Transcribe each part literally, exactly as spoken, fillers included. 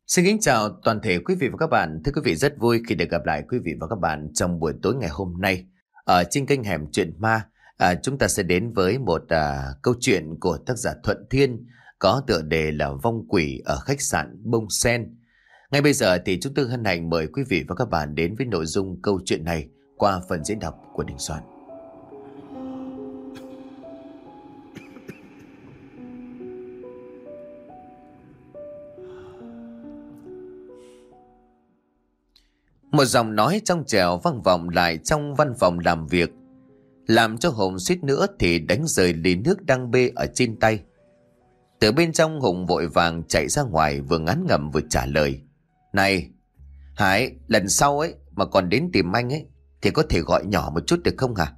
Xin kính chào toàn thể quý vị và các bạn. Thưa quý vị, rất vui khi được gặp lại quý vị và các bạn trong buổi tối ngày hôm nay. Ở trên kênh Hẻm Chuyện Ma, à, chúng ta sẽ đến với một à, câu chuyện của tác giả Thuận Thiên có tựa đề là Vong Quỷ ở khách sạn Bông Sen. Ngay bây giờ thì chúng tôi hân hạnh mời quý vị và các bạn đến với nội dung câu chuyện này qua phần diễn đọc của Đình Soạn. Một giọng nói trong trẻo vang vọng lại trong văn phòng làm việc, làm cho Hùng suýt nữa thì đánh rơi ly nước đang bê ở trên tay. Từ bên trong, Hùng vội vàng chạy ra ngoài, vừa ngán ngẩm vừa trả lời: "Này Hải, lần sau ấy mà còn đến tìm anh ấy thì có thể gọi nhỏ một chút được không hả?"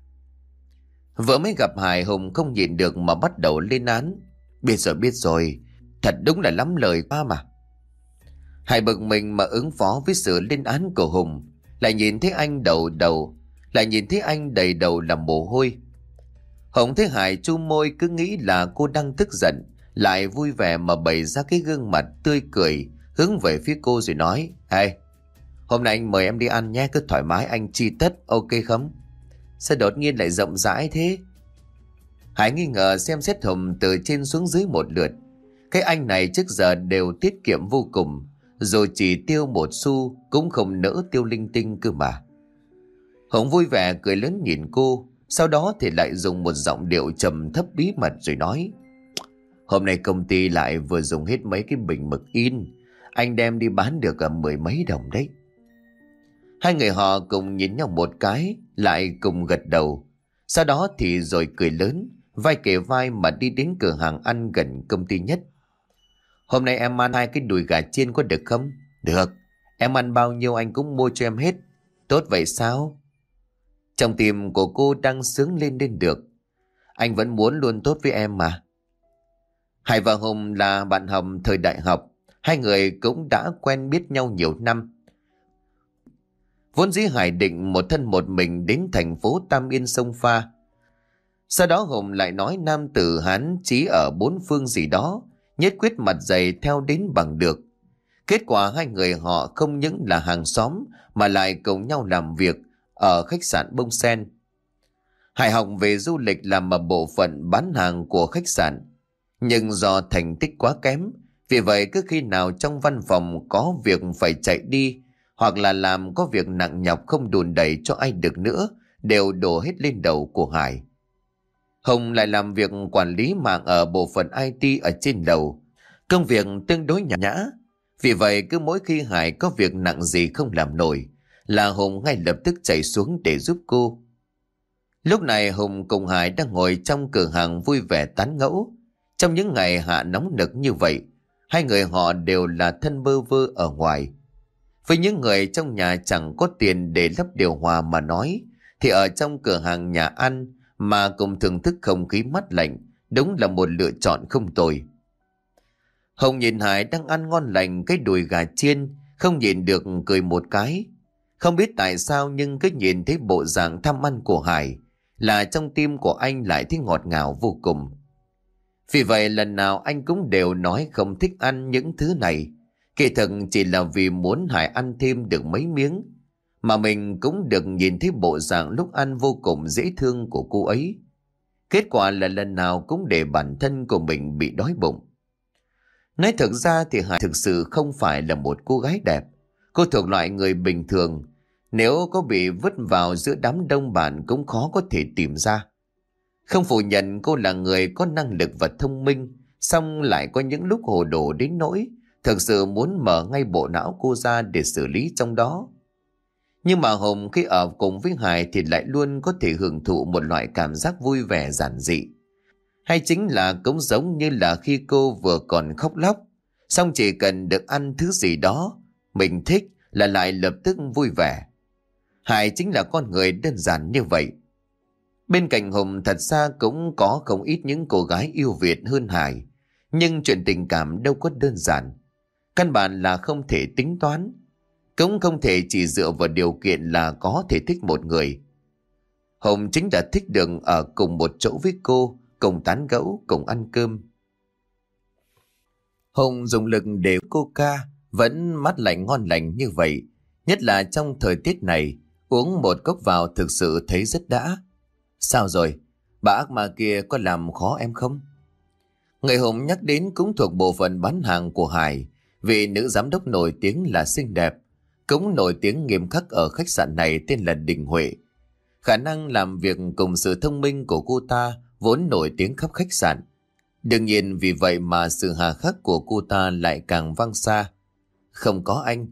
Vừa mới gặp Hải, Hùng không nhịn được mà bắt đầu lên án: "Biết rồi biết rồi, thật đúng là lắm lời ba mà." Hải bực mình mà ứng phó với sự lên án của Hùng, lại nhìn thấy anh đầu đầu, lại nhìn thấy anh đầy đầu là mồ hôi. Hùng thấy Hải chu môi, cứ nghĩ là cô đang tức giận, lại vui vẻ mà bày ra cái gương mặt tươi cười hướng về phía cô rồi nói: "Hey, hôm nay anh mời em đi ăn nhé, cứ thoải mái anh chi tất, ok không?" "Sao đột nhiên lại rộng rãi thế?" Hải nghi ngờ xem xét Hùng từ trên xuống dưới một lượt. Cái anh này trước giờ đều tiết kiệm vô cùng, rồi chỉ tiêu một xu cũng không nỡ tiêu linh tinh cơ mà. Hùng vui vẻ cười lớn nhìn cô, sau đó thì lại dùng một giọng điệu trầm thấp bí mật rồi nói: "Hôm nay công ty lại vừa dùng hết mấy cái bình mực in, anh đem đi bán được cả mười mấy đồng đấy." Hai người họ cùng nhìn nhau một cái, lại cùng gật đầu. Sau đó thì rồi cười lớn, vai kề vai mà đi đến cửa hàng ăn gần công ty nhất. "Hôm nay em ăn hai cái đùi gà chiên có được không?" "Được, em ăn bao nhiêu anh cũng mua cho em hết." "Tốt vậy sao?" Trong tim của cô đang sướng lên lên được. Anh vẫn muốn luôn tốt với em mà. Hải và Hùng là bạn học thời đại học, hai người cũng đã quen biết nhau nhiều năm. Vốn dĩ Hải định một thân một mình đến thành phố Tam Yên sông pha. Sau đó Hùng lại nói nam tử Hán chí ở bốn phương gì đó, nhất quyết mặt dày theo đến bằng được. Kết quả hai người họ không những là hàng xóm mà lại cùng nhau làm việc ở khách sạn Bông Sen. Hải học về du lịch làm ở bộ phận bán hàng của khách sạn, nhưng do thành tích quá kém, vì vậy cứ khi nào trong văn phòng có việc phải chạy đi, hoặc là làm có việc nặng nhọc không đùn đẩy cho ai được nữa, đều đổ hết lên đầu của Hải. Hùng lại làm việc quản lý mạng ở bộ phận i tê ở trên lầu, công việc tương đối nhã nhã. Vì vậy cứ mỗi khi Hải có việc nặng gì không làm nổi là Hùng ngay lập tức chạy xuống để giúp cô. Lúc này Hùng cùng Hải đang ngồi trong cửa hàng vui vẻ tán gẫu. Trong những ngày hạ nóng nực như vậy, hai người họ đều là thân bơ vơ ở ngoài. Với những người trong nhà chẳng có tiền để lắp điều hòa mà nói, thì ở trong cửa hàng nhà ăn mà cùng thưởng thức không khí mát lạnh đúng là một lựa chọn không tồi. Hồng nhìn Hải đang ăn ngon lành cái đùi gà chiên, không nhìn được cười một cái. Không biết tại sao nhưng cứ nhìn thấy bộ dạng tham ăn của Hải là trong tim của anh lại thấy ngọt ngào vô cùng. Vì vậy lần nào anh cũng đều nói không thích ăn những thứ này, kỳ thực chỉ là vì muốn Hải ăn thêm được mấy miếng, mà mình cũng được nhìn thấy bộ dạng lúc ăn vô cùng dễ thương của cô ấy. Kết quả là lần nào cũng để bản thân của mình bị đói bụng. Nói thực ra thì Hải thực sự không phải là một cô gái đẹp. Cô thuộc loại người bình thường, nếu có bị vứt vào giữa đám đông bạn cũng khó có thể tìm ra. Không phủ nhận cô là người có năng lực và thông minh, song lại có những lúc hồ đồ đến nỗi thực sự muốn mở ngay bộ não cô ra để xử lý trong đó. Nhưng mà Hùng khi ở cùng với Hải thì lại luôn có thể hưởng thụ một loại cảm giác vui vẻ giản dị. Hay chính là cũng giống như là khi cô vừa còn khóc lóc, xong chỉ cần được ăn thứ gì đó mình thích là lại lập tức vui vẻ. Hải chính là con người đơn giản như vậy. Bên cạnh Hùng thật ra cũng có không ít những cô gái yêu Việt hơn Hải, nhưng chuyện tình cảm đâu có đơn giản. Căn bản là không thể tính toán, cũng không thể chỉ dựa vào điều kiện là có thể thích một người. Hùng chính là thích được ở cùng một chỗ với cô, cùng tán gẫu, cùng ăn cơm. Hùng dùng lực để cô ca vẫn mát lạnh ngon lành như vậy. Nhất là trong thời tiết này, uống một cốc vào thực sự thấy rất đã. Sao rồi? Bà ác ma kia có làm khó em không? Người Hùng nhắc đến cũng thuộc bộ phận bán hàng của Hải. Vị nữ giám đốc nổi tiếng là xinh đẹp, cũng nổi tiếng nghiêm khắc ở khách sạn này tên là Đình Huệ. Khả năng làm việc cùng sự thông minh của cô ta vốn nổi tiếng khắp khách sạn. Đương nhiên vì vậy mà sự hà khắc của cô ta lại càng vang xa. Không có anh.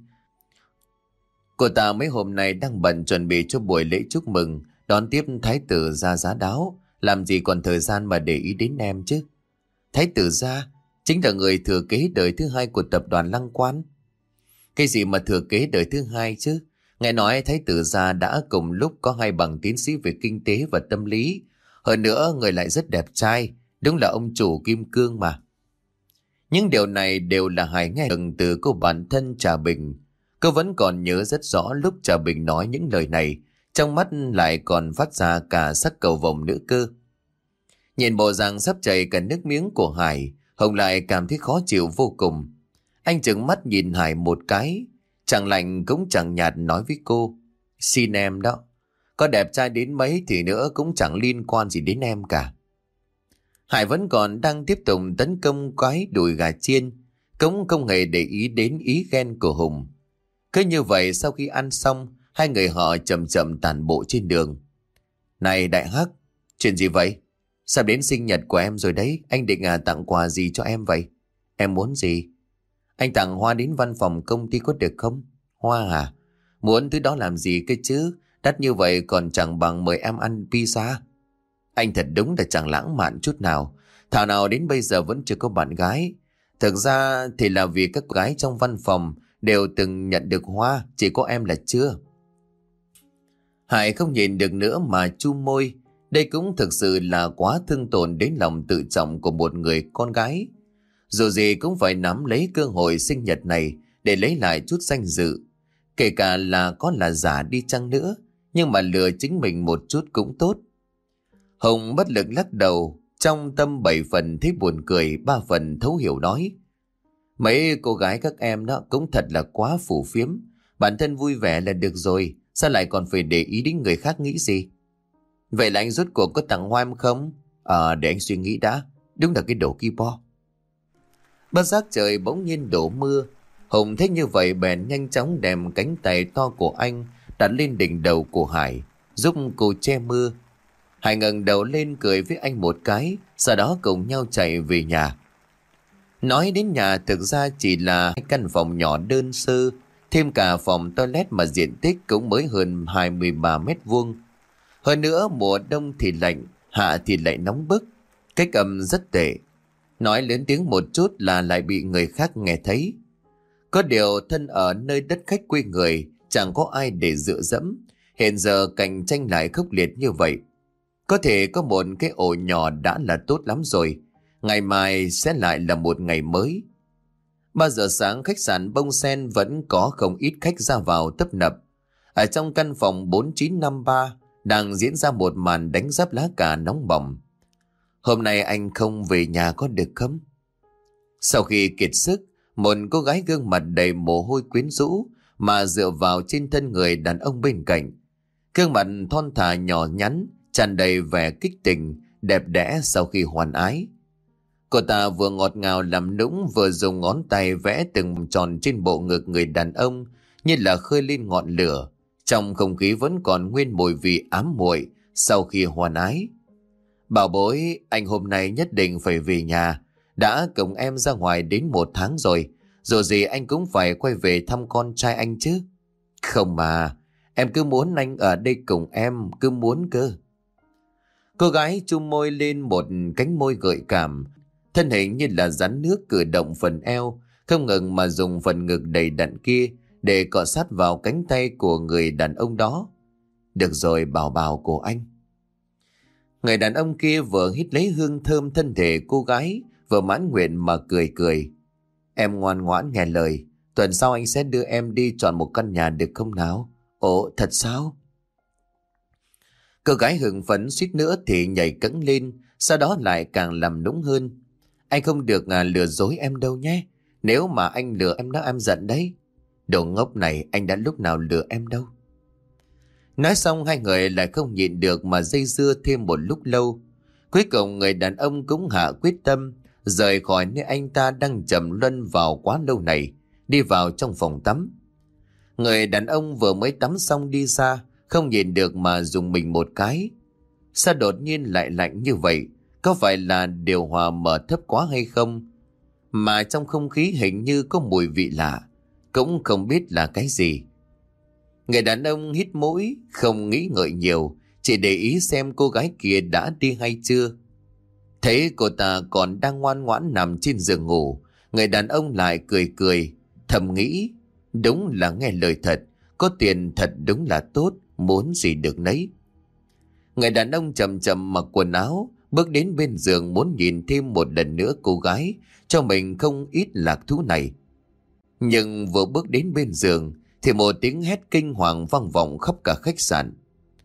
Cô ta mấy hôm nay đang bận chuẩn bị cho buổi lễ chúc mừng, đón tiếp thái tử gia Giá Đáo, làm gì còn thời gian mà để ý đến em chứ. Thái tử gia chính là người thừa kế đời thứ hai của tập đoàn Lăng Quan. Cái gì mà thừa kế đời thứ hai chứ? Nghe nói thái tử gia đã cùng lúc có hai bằng tiến sĩ về kinh tế và tâm lý. Hơn nữa người lại rất đẹp trai, đúng là ông chủ kim cương mà. Những điều này đều là Hải nghe được từ cô bạn thân Trà Bình. Cô vẫn còn nhớ rất rõ lúc Trà Bình nói những lời này, trong mắt lại còn phát ra cả sắc cầu vồng nữa cơ. Nhìn bộ dạng sắp chảy cả nước miếng của Hải, Hồng lại cảm thấy khó chịu vô cùng. Anh trừng mắt nhìn Hải một cái, chẳng lạnh cũng chẳng nhạt nói với cô: Xin em đó, có đẹp trai đến mấy thì nữa cũng chẳng liên quan gì đến em cả. Hải vẫn còn đang tiếp tục tấn công cái đùi gà chiên, cũng không hề để ý đến ý ghen của Hùng. Cứ như vậy sau khi ăn xong, hai người họ chậm chậm tản bộ trên đường. Này Đại Hắc, chuyện gì vậy? Sắp đến sinh nhật của em rồi đấy, anh định à, tặng quà gì cho em vậy? Em muốn gì? Anh tặng hoa đến văn phòng công ty có được không? Hoa à? Muốn thứ đó làm gì cơ chứ? Đắt như vậy còn chẳng bằng mời em ăn pizza. Anh thật đúng là chẳng lãng mạn chút nào. Thảo nào đến bây giờ vẫn chưa có bạn gái. Thực ra thì là vì các gái trong văn phòng đều từng nhận được hoa, chỉ có em là chưa. Hải không nhìn được nữa mà chu môi. Đây cũng thực sự là quá thương tổn đến lòng tự trọng của một người con gái. Dù gì cũng phải nắm lấy cơ hội sinh nhật này để lấy lại chút danh dự. Kể cả là có là giả đi chăng nữa, nhưng mà lừa chính mình một chút cũng tốt. Hồng bất lực lắc đầu, trong tâm bảy phần thấy buồn cười, ba phần thấu hiểu nói: Mấy cô gái các em đó cũng thật là quá phù phiếm. Bản thân vui vẻ là được rồi, sao lại còn phải để ý đến người khác nghĩ gì? Vậy là anh rốt cuộc có tặng hoa em không? À, để anh suy nghĩ đã. Đúng là cái đồ ki bo. Bất giác trời bỗng nhiên đổ mưa. Hùng thấy như vậy bèn nhanh chóng đem cánh tay to của anh đặt lên đỉnh đầu của Hải, giúp cô che mưa. Hải ngẩng đầu lên cười với anh một cái, sau đó cùng nhau chạy về nhà. Nói đến nhà thực ra chỉ là hai căn phòng nhỏ đơn sơ, thêm cả phòng toilet mà diện tích cũng mới hơn hai mươi ba mét vuông. Hơn nữa mùa đông thì lạnh, hạ thì lại nóng bức, cách âm rất tệ. Nói lớn tiếng một chút là lại bị người khác nghe thấy. Có điều thân ở nơi đất khách quê người, chẳng có ai để dựa dẫm. Hiện giờ cạnh tranh lại khốc liệt như vậy. Có thể có một cái ổ nhỏ đã là tốt lắm rồi. Ngày mai sẽ lại là một ngày mới. Ba giờ sáng khách sạn Bông Sen vẫn có không ít khách ra vào tấp nập. Ở trong căn phòng bốn chín năm ba đang diễn ra một màn đánh giáp lá cà nóng bỏng. Hôm nay anh không về nhà có được không? Sau khi kiệt sức, một cô gái gương mặt đầy mồ hôi quyến rũ mà dựa vào trên thân người đàn ông bên cạnh. Gương mặt thon thả nhỏ nhắn, tràn đầy vẻ kích tình, đẹp đẽ sau khi hoàn ái. Cô ta vừa ngọt ngào làm nũng vừa dùng ngón tay vẽ từng tròn trên bộ ngực người đàn ông như là khơi lên ngọn lửa. Trong không khí vẫn còn nguyên mùi vị ám muội sau khi hoàn ái. Bảo bối, anh hôm nay nhất định phải về nhà. Đã cùng em ra ngoài đến một tháng rồi. Dù gì anh cũng phải quay về thăm con trai anh chứ. Không mà, em cứ muốn anh ở đây cùng em, cứ muốn cơ. Cô gái chung môi lên một cánh môi gợi cảm. Thân hình như là rắn nước cử động phần eo, không ngừng mà dùng phần ngực đầy đặn kia để cọ sát vào cánh tay của người đàn ông đó. Được rồi bảo bảo của anh. Người đàn ông kia vừa hít lấy hương thơm thân thể cô gái, vừa mãn nguyện mà cười cười. Em ngoan ngoãn nghe lời, tuần sau anh sẽ đưa em đi chọn một căn nhà được không nào? Ồ, thật sao? Cô gái hưng phấn suýt nữa thì nhảy cẫng lên, sau đó lại càng làm nũng hơn. Anh không được à, lừa dối em đâu nhé. Nếu mà anh lừa em đó em giận đấy. Đồ ngốc này, anh đã lúc nào lừa em đâu. Nói xong hai người lại không nhịn được mà dây dưa thêm một lúc lâu. Cuối cùng người đàn ông cũng hạ quyết tâm rời khỏi nơi anh ta đang trầm luân vào quá lâu này, đi vào trong phòng tắm. Người đàn ông vừa mới tắm xong đi ra, không nhìn được mà dùng mình một cái. Sao đột nhiên lại lạnh như vậy? Có phải là điều hòa mở thấp quá hay không? Mà trong không khí hình như có mùi vị lạ, cũng không biết là cái gì. Người đàn ông hít mũi, không nghĩ ngợi nhiều, chỉ để ý xem cô gái kia đã đi hay chưa. Thấy cô ta còn đang ngoan ngoãn nằm trên giường ngủ, người đàn ông lại cười cười, thầm nghĩ, đúng là nghe lời thật, có tiền thật đúng là tốt, muốn gì được nấy. Người đàn ông chậm chậm mặc quần áo, bước đến bên giường muốn nhìn thêm một lần nữa cô gái, cho mình không ít lạc thú này. Nhưng vừa bước đến bên giường, thì một tiếng hét kinh hoàng vang vọng khắp cả khách sạn.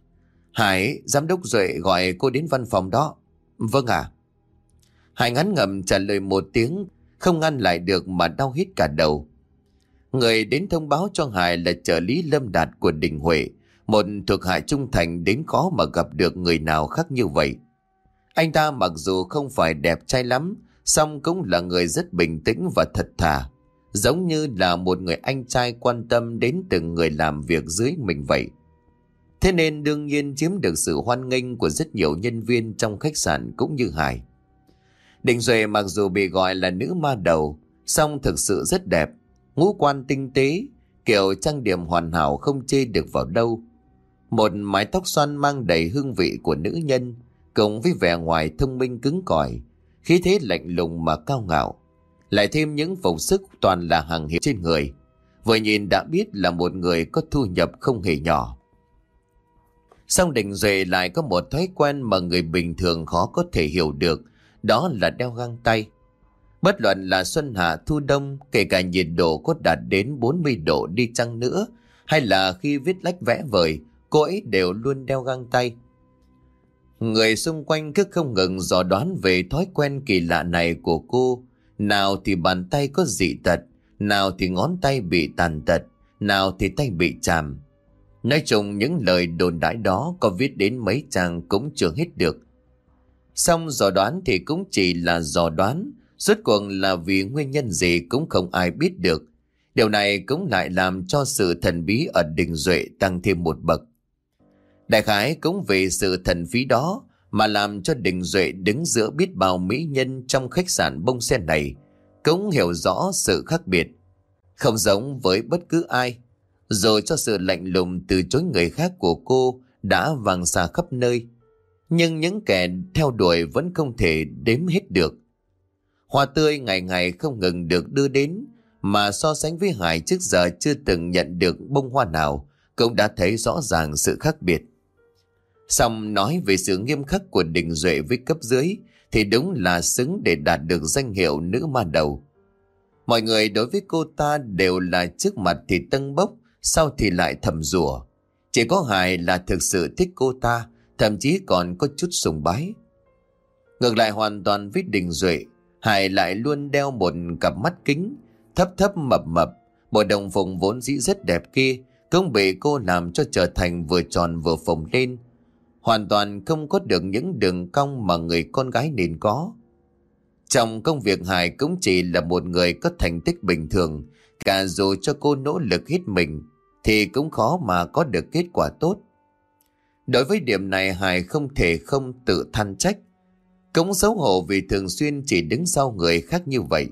Hải, giám đốc Duệ gọi cô đến văn phòng đó. Vâng ạ. Hải ngắn ngầm trả lời một tiếng, không ngăn lại được mà đau hít cả đầu. Người đến thông báo cho Hải là trợ lý Lâm Đạt của Đình Huệ, một thuộc hạ trung thành đến khó mà gặp được người nào khác như vậy. Anh ta mặc dù không phải đẹp trai lắm, song cũng là người rất bình tĩnh và thật thà, giống như là một người anh trai quan tâm đến từng người làm việc dưới mình vậy. Thế nên đương nhiên chiếm được sự hoan nghênh của rất nhiều nhân viên trong khách sạn cũng như Hải. Đình Duệ mặc dù bị gọi là nữ ma đầu, song thực sự rất đẹp, ngũ quan tinh tế, kiểu trang điểm hoàn hảo không chê được vào đâu. Một mái tóc xoăn mang đầy hương vị của nữ nhân, cùng với vẻ ngoài thông minh cứng cỏi, khí thế lạnh lùng mà cao ngạo, lại thêm những phục sức toàn là hàng hiệu trên người, vừa nhìn đã biết là một người có thu nhập không hề nhỏ. Song Đình Duệ lại có một thói quen mà người bình thường khó có thể hiểu được, đó là đeo găng tay. Bất luận là xuân hạ thu đông, kể cả nhiệt độ có đạt đến bốn mươi độ đi chăng nữa, hay là khi viết lách vẽ vời, cô ấy đều luôn đeo găng tay. Người xung quanh cứ không ngừng dò đoán về thói quen kỳ lạ này của cô. Nào thì bàn tay có dị tật, nào thì ngón tay bị tàn tật, nào thì tay bị chàm. Nói chung những lời đồn đãi đó có viết đến mấy trang cũng chưa hết được. Xong dò đoán thì cũng chỉ là dò đoán, rốt cuộc là vì nguyên nhân gì cũng không ai biết được. Điều này cũng lại làm cho sự thần bí ở Đình Duệ tăng thêm một bậc. Đại khái cũng vì sự thần bí đó mà làm cho Đình Duệ đứng giữa biết bao mỹ nhân trong khách sạn bông sen này cũng hiểu rõ sự khác biệt. Không giống với bất cứ ai, rồi cho sự lạnh lùng từ chối người khác của cô đã vang xa khắp nơi. Nhưng những kẻ theo đuổi vẫn không thể đếm hết được. Hoa tươi ngày ngày không ngừng được đưa đến, mà so sánh với Hải trước giờ chưa từng nhận được bông hoa nào, cũng đã thấy rõ ràng sự khác biệt. Xong nói về sự nghiêm khắc của Đình Duệ với cấp dưới thì đúng là xứng để đạt được danh hiệu nữ ma đầu. Mọi người đối với cô ta đều là trước mặt thì tâng bốc, sau thì lại thầm rủa. Chỉ có Hải là thực sự thích cô ta, thậm chí còn có chút sùng bái. Ngược lại hoàn toàn với Đình Duệ, Hải lại luôn đeo một cặp mắt kính, thấp thấp mập mập, bộ đồng phục vốn dĩ rất đẹp kia cũng bị cô làm cho trở thành vừa tròn vừa phồng lên, hoàn toàn không có được những đường cong mà người con gái nên có. Trong công việc Hải cũng chỉ là một người có thành tích bình thường, cả dù cho cô nỗ lực hết mình thì cũng khó mà có được kết quả tốt. Đối với điểm này Hải không thể không tự than trách, cũng xấu hổ vì thường xuyên chỉ đứng sau người khác như vậy.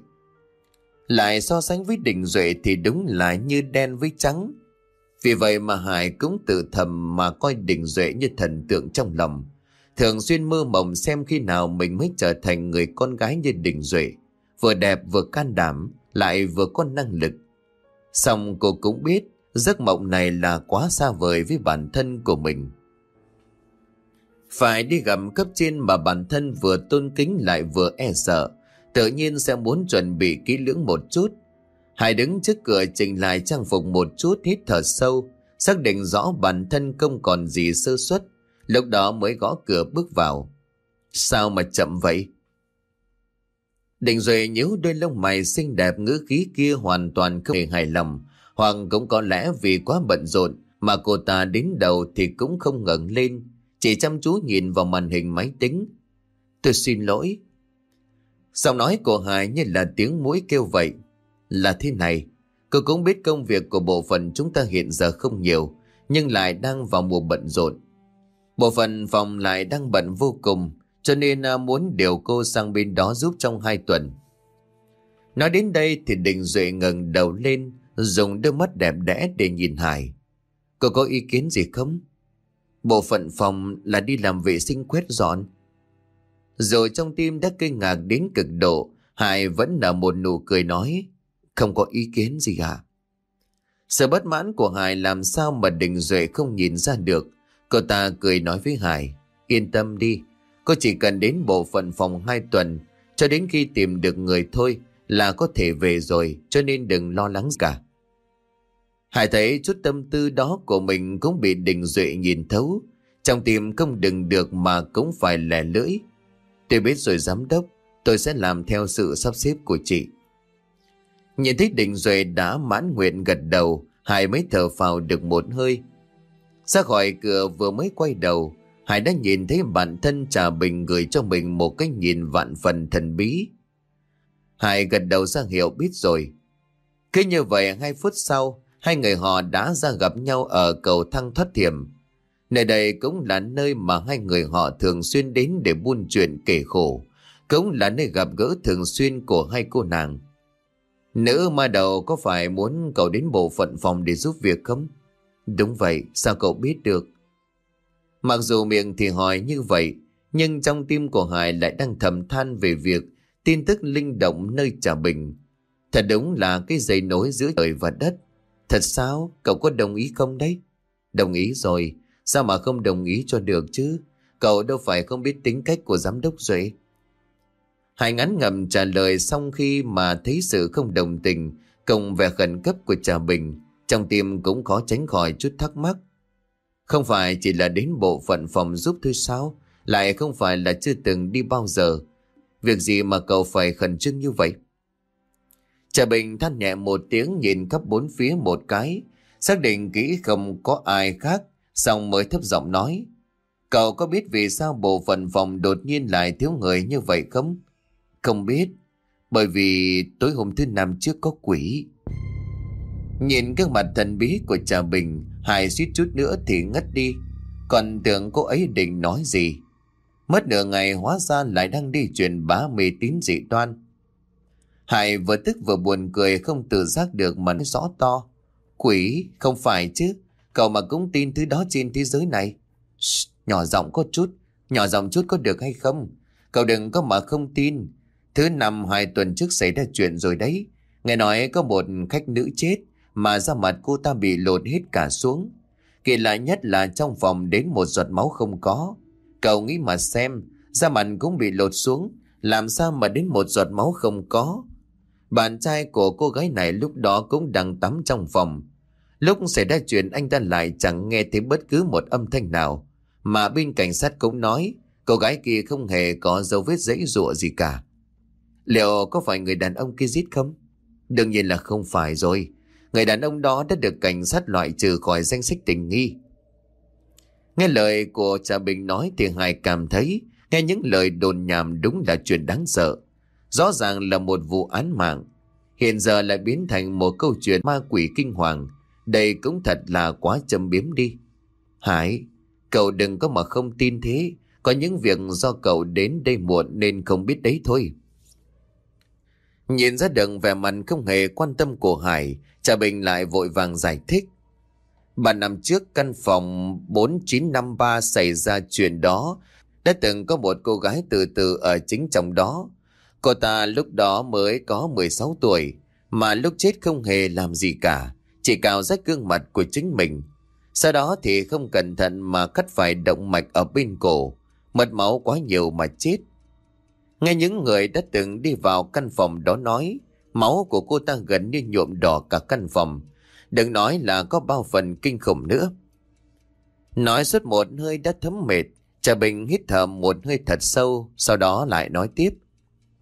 Lại so sánh với Đình Duệ thì đúng là như đen với trắng. Vì vậy mà Hải cũng tự thầm mà coi Đình Duệ như thần tượng trong lòng, thường xuyên mơ mộng xem khi nào mình mới trở thành người con gái như Đình Duệ, vừa đẹp vừa can đảm, lại vừa có năng lực. Xong cô cũng biết giấc mộng này là quá xa vời với bản thân của mình. Phải đi gặp cấp trên mà bản thân vừa tôn kính lại vừa e sợ, tự nhiên sẽ muốn chuẩn bị kỹ lưỡng một chút. Hải đứng trước cửa chỉnh lại trang phục một chút, hít thở sâu, xác định rõ bản thân không còn gì sơ suất, lúc đó mới gõ cửa bước vào. Sao mà chậm vậy? Định Duệ nhíu đôi lông mày xinh đẹp, ngữ khí kia hoàn toàn không hề hài lòng, hoặc cũng có lẽ vì quá bận rộn mà cô ta đến đầu thì cũng không ngẩng lên, chỉ chăm chú nhìn vào màn hình máy tính. Tôi xin lỗi. Giọng nói của Hải như là tiếng muỗi kêu vậy. Là thế này, cô cũng biết công việc của bộ phận chúng ta hiện giờ không nhiều, nhưng lại đang vào mùa bận rộn. Bộ phận phòng lại đang bận vô cùng, cho nên muốn điều cô sang bên đó giúp trong hai tuần. Nói đến đây thì Đình Duệ ngẩng đầu lên, dùng đôi mắt đẹp đẽ để nhìn Hải. Cô có ý kiến gì không? Bộ phận phòng là đi làm vệ sinh quét dọn. Rồi trong tim đã kinh ngạc đến cực độ, Hải vẫn nở một nụ cười nói, không có ý kiến gì à? Sự bất mãn của Hải làm sao mà Đình Duệ không nhìn ra được. Cô ta cười nói với Hải, yên tâm đi, cô chỉ cần đến bộ phận phòng hai tuần, cho đến khi tìm được người thôi là có thể về rồi, cho nên đừng lo lắng cả. Hải thấy chút tâm tư đó của mình cũng bị Đình Duệ nhìn thấu, trong tim không đừng được mà cũng phải lẻ lưỡi. Tôi biết rồi giám đốc, tôi sẽ làm theo sự sắp xếp của chị. Nhìn thấy Đình Duệ đã mãn nguyện gật đầu, Hải mới thở phào được một hơi. Ra khỏi cửa vừa mới quay đầu, Hải đã nhìn thấy bản thân Trà Bình gửi cho mình một cái nhìn vạn phần thần bí. Hải gật đầu ra hiệu biết rồi. Cứ như vậy hai phút sau, hai người họ đã ra gặp nhau ở cầu thang thoát hiểm. Nơi đây cũng là nơi mà hai người họ thường xuyên đến để buôn chuyện kể khổ, cũng là nơi gặp gỡ thường xuyên của hai cô nàng. Nữ ma đầu có phải muốn cậu đến bộ phận phòng để giúp việc không? Đúng vậy, sao cậu biết được? Mặc dù miệng thì hỏi như vậy, nhưng trong tim của Hải lại đang thầm than về việc tin tức linh động nơi Trà Bình. Thật đúng là cái dây nối giữa trời và đất. Thật sao? Cậu có đồng ý không đấy? Đồng ý rồi, sao mà không đồng ý cho được chứ? Cậu đâu phải không biết tính cách của giám đốc Duệ. Hải ngắn ngầm trả lời, xong khi mà thấy sự không đồng tình cộng vẻ khẩn cấp của Trà Bình, trong tim cũng khó tránh khỏi chút thắc mắc. Không phải chỉ là đến bộ phận phòng giúp thôi sao? Lại không phải là chưa từng đi bao giờ. Việc gì mà cậu phải khẩn trương như vậy? Trà Bình than nhẹ một tiếng, nhìn khắp bốn phía một cái, xác định kỹ không có ai khác, xong mới thấp giọng nói, cậu có biết vì sao bộ phận phòng đột nhiên lại thiếu người như vậy không? Không biết, bởi vì tối hôm thứ năm trước có quỷ. Nhìn cái mặt thần bí của Trà Bình, Hải suýt chút nữa thì ngất đi, còn tưởng cô ấy định nói gì. Mất nửa ngày hóa ra lại đang đi truyền bá mê tín dị đoan. Hải vừa tức vừa buồn cười, không tự giác được mà nói rõ to. Quỷ? Không phải chứ, cậu mà cũng tin thứ đó trên thế giới này. Shh, nhỏ giọng có chút, nhỏ giọng chút có được hay không? Cậu đừng có mà không tin. Thứ năm hai tuần trước xảy ra chuyện rồi đấy. Nghe nói có một khách nữ chết mà da mặt cô ta bị lột hết cả xuống. Kỳ lạ nhất là trong phòng đến một giọt máu không có. Cậu nghĩ mà xem, da mặt cũng bị lột xuống, làm sao mà đến một giọt máu không có? Bạn trai của cô gái này lúc đó cũng đang tắm trong phòng. Lúc xảy ra chuyện anh ta lại chẳng nghe thấy bất cứ một âm thanh nào. Mà bên cảnh sát cũng nói cô gái kia không hề có dấu vết giãy giụa gì cả. Liệu có phải người đàn ông kia giết không? Đương nhiên là không phải rồi. Người đàn ông đó đã được cảnh sát loại trừ khỏi danh sách tình nghi. Nghe lời của Trà Bình nói thì Hải cảm thấy nghe những lời đồn nhảm đúng là chuyện đáng sợ. Rõ ràng là một vụ án mạng, hiện giờ lại biến thành một câu chuyện ma quỷ kinh hoàng. Đây cũng thật là quá châm biếm đi. Hải, cậu đừng có mà không tin thế. Có những việc do cậu đến đây muộn nên không biết đấy thôi. Nhìn ra được vẻ mặt không hề quan tâm của Hải, Trà Bình lại vội vàng giải thích. Ba năm trước căn phòng bốn chín năm ba xảy ra chuyện đó, đã từng có một cô gái từ từ ở chính trong đó. Cô ta lúc đó mới có mười sáu tuổi, mà lúc chết không hề làm gì cả, chỉ cào rách gương mặt của chính mình. Sau đó thì không cẩn thận mà cắt phải động mạch ở bên cổ, mất máu quá nhiều mà chết. Nghe những người đã từng đi vào căn phòng đó nói, máu của cô ta gần như nhuộm đỏ cả căn phòng, đừng nói là có bao phần kinh khủng nữa. Nói suốt một hơi đã thấm mệt, Trà Bình hít thở một hơi thật sâu, sau đó lại nói tiếp.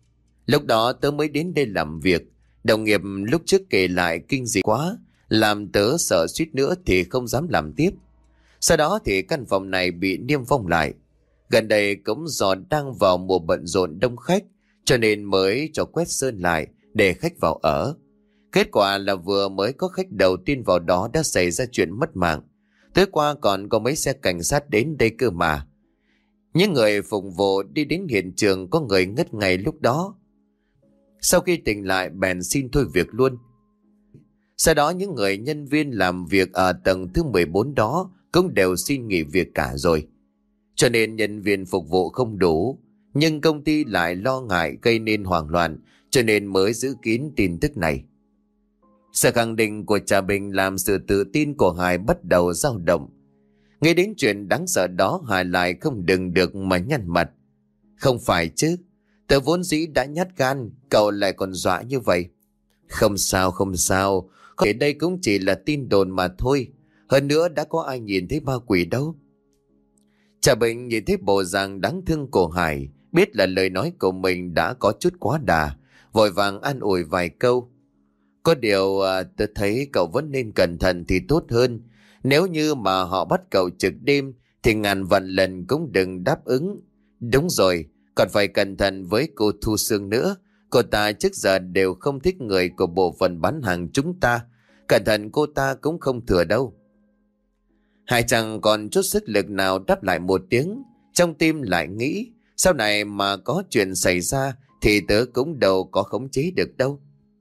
Lúc đó tớ mới đến đây làm việc. Đồng nghiệp lúc trước kể lại kinh dị quá, làm tớ sợ suýt nữa thì không dám làm tiếp. Sau đó thì căn phòng này bị niêm phong lại. Gần đây cũng do đang vào mùa bận rộn đông khách, cho nên mới cho quét sơn lại để khách vào ở. Kết quả là vừa mới có khách đầu tiên vào đó đã xảy ra chuyện mất mạng. Tối qua còn có mấy xe cảnh sát đến đây cơ mà. Những người phục vụ đi đến hiện trường có người ngất ngay lúc đó. Sau khi tỉnh lại bèn xin thôi việc luôn. Sau đó những người nhân viên làm việc ở tầng thứ mười bốn đó cũng đều xin nghỉ việc cả rồi. Cho nên nhân viên phục vụ không đủ. Nhưng công ty lại lo ngại gây nên hoảng loạn, cho nên mới giữ kín tin tức này. Sự khẳng định của Trà Bình làm sự tự tin của Hải bắt đầu dao động. Nghe đến chuyện đáng sợ đó, Hải lại không đừng được mà nhăn mặt. Không phải chứ, tớ vốn dĩ đã nhát gan, cậu lại còn dọa như vậy. Không sao, không sao, có thể đây cũng chỉ là tin đồn mà thôi. Hơn nữa đã có ai nhìn thấy ma quỷ đâu. Trà Bình nhìn thấy bộ dạng đáng thương của Hải, biết là lời nói của mình đã có chút quá đà, vội vàng an ủi vài câu. Có điều à, tôi thấy cậu vẫn nên cẩn thận thì tốt hơn. Nếu như mà họ bắt cậu trực đêm thì ngàn vạn lần cũng đừng đáp ứng. Đúng rồi, còn phải cẩn thận với cô Thu Sương nữa. Cô ta trước giờ đều không thích người của bộ phận bán hàng chúng ta. Cẩn thận cô ta cũng không thừa đâu. Hải chẳng còn chút sức lực nào đáp lại một tiếng. Trong tim lại nghĩ, sau này mà có chuyện xảy ra thì tớ cũng đâu có khống chế được đâu.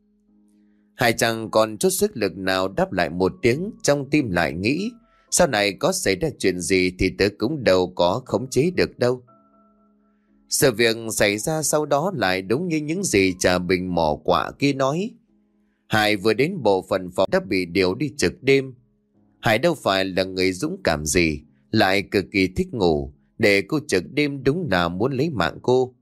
Hải chẳng còn chút sức lực nào đáp lại một tiếng, trong tim lại nghĩ, sau này có xảy ra chuyện gì thì tớ cũng đâu có khống chế được đâu. Sự việc xảy ra sau đó lại đúng như những gì Trà Bình mỏ quạ kia nói. Hải vừa đến bộ phận phòng đã bị điều đi trực đêm. Hải đâu phải là người dũng cảm gì, lại cực kỳ thích ngủ, để cô trực đêm đúng là muốn lấy mạng cô.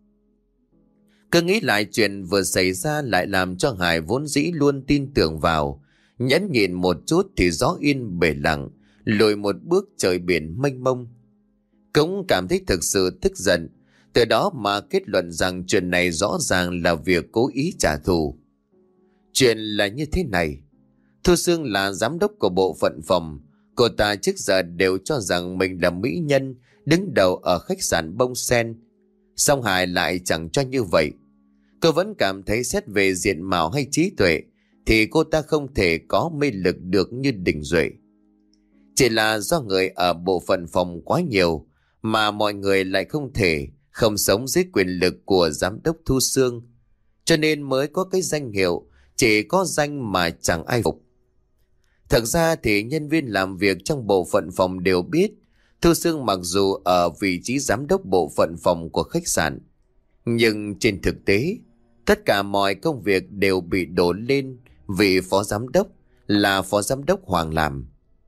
Cứ nghĩ lại chuyện vừa xảy ra lại làm cho Hải vốn dĩ luôn tin tưởng vào. Nhẫn nhịn một chút thì gió yên bể lặng, lùi một bước trời biển mênh mông. Cũng cảm thấy thực sự tức giận, từ đó mà kết luận rằng chuyện này rõ ràng là việc cố ý trả thù. Chuyện là như thế này. Thu Sương là giám đốc của bộ phận phòng. Cô ta trước giờ đều cho rằng mình là mỹ nhân đứng đầu ở khách sạn Bông Sen. Song Hải lại chẳng cho như vậy. Cô vẫn cảm thấy xét về diện mạo hay trí tuệ thì cô ta không thể có mê lực được như Đình Duệ. Chỉ là do người ở bộ phận phòng quá nhiều mà mọi người lại không thể không sống dưới quyền lực của giám đốc Thu Sương, cho nên mới có cái danh hiệu chỉ có danh mà chẳng ai phục. Thật ra thì nhân viên làm việc trong bộ phận phòng đều biết Thu Sương mặc dù ở vị trí giám đốc bộ phận phòng của khách sạn, nhưng trên thực tế tất cả mọi công việc đều bị đổ lên vị phó giám đốc là phó giám đốc Hoàng làm.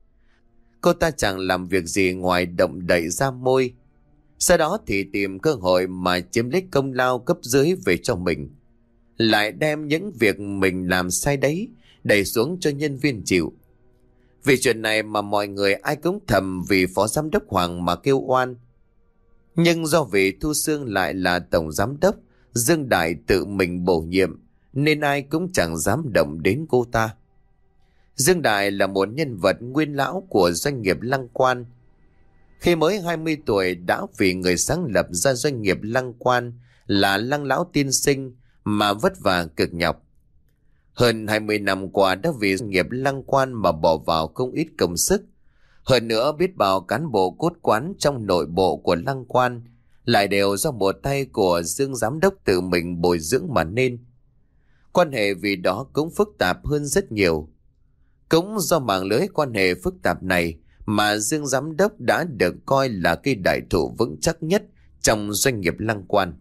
Cô ta chẳng làm việc gì ngoài động đậy ra môi, sau đó thì tìm cơ hội mà chiếm lấy công lao cấp dưới về cho mình, lại đem những việc mình làm sai đấy đẩy xuống cho nhân viên chịu. Vì chuyện này mà mọi người ai cũng thầm vì phó giám đốc Hoàng mà kêu oan. Nhưng do vị Thu Sương lại là tổng giám đốc Dương Đại tự mình bổ nhiệm, nên ai cũng chẳng dám động đến cô ta. Dương Đại là một nhân vật nguyên lão của doanh nghiệp Lăng Quan. Khi mới hai mươi tuổi đã vì người sáng lập ra doanh nghiệp Lăng Quan là Lăng Lão Tiên Sinh mà vất vả cực nhọc. Hơn hai mươi năm qua đã vì doanh nghiệp Lăng Quan mà bỏ vào không ít công sức. Hơn nữa biết bao cán bộ cốt quán trong nội bộ của Lăng Quan lại đều do một tay của Dương Giám đốc tự mình bồi dưỡng mà nên. Quan hệ vì đó cũng phức tạp hơn rất nhiều. Cũng do mạng lưới quan hệ phức tạp này mà Dương Giám đốc đã được coi là cây đại thụ vững chắc nhất trong doanh nghiệp Lăng Quan.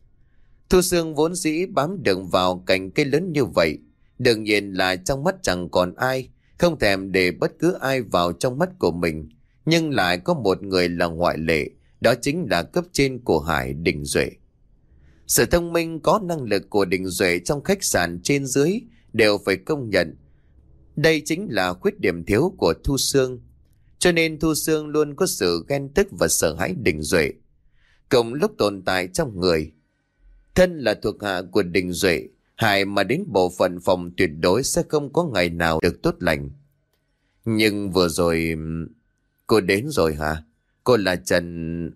Thu Sương vốn dĩ bám đựng vào cành cây lớn như vậy, đương nhiên là trong mắt chẳng còn ai, không thèm để bất cứ ai vào trong mắt của mình. Nhưng lại có một người là ngoại lệ, đó chính là cấp trên của Hải, Đình Duệ. Sự thông minh có năng lực của Đình Duệ trong khách sạn trên dưới đều phải công nhận. Đây chính là khuyết điểm thiếu của Thu Sương. Cho nên Thu Sương luôn có sự ghen tức và sợ hãi Đình Duệ, cùng lúc tồn tại trong người. Thân là thuộc hạ của Đình Duệ, Hải mà đến bộ phận phòng tuyệt đối sẽ không có ngày nào được tốt lành. Nhưng vừa rồi... Cô đến rồi hả? Cô là Trần...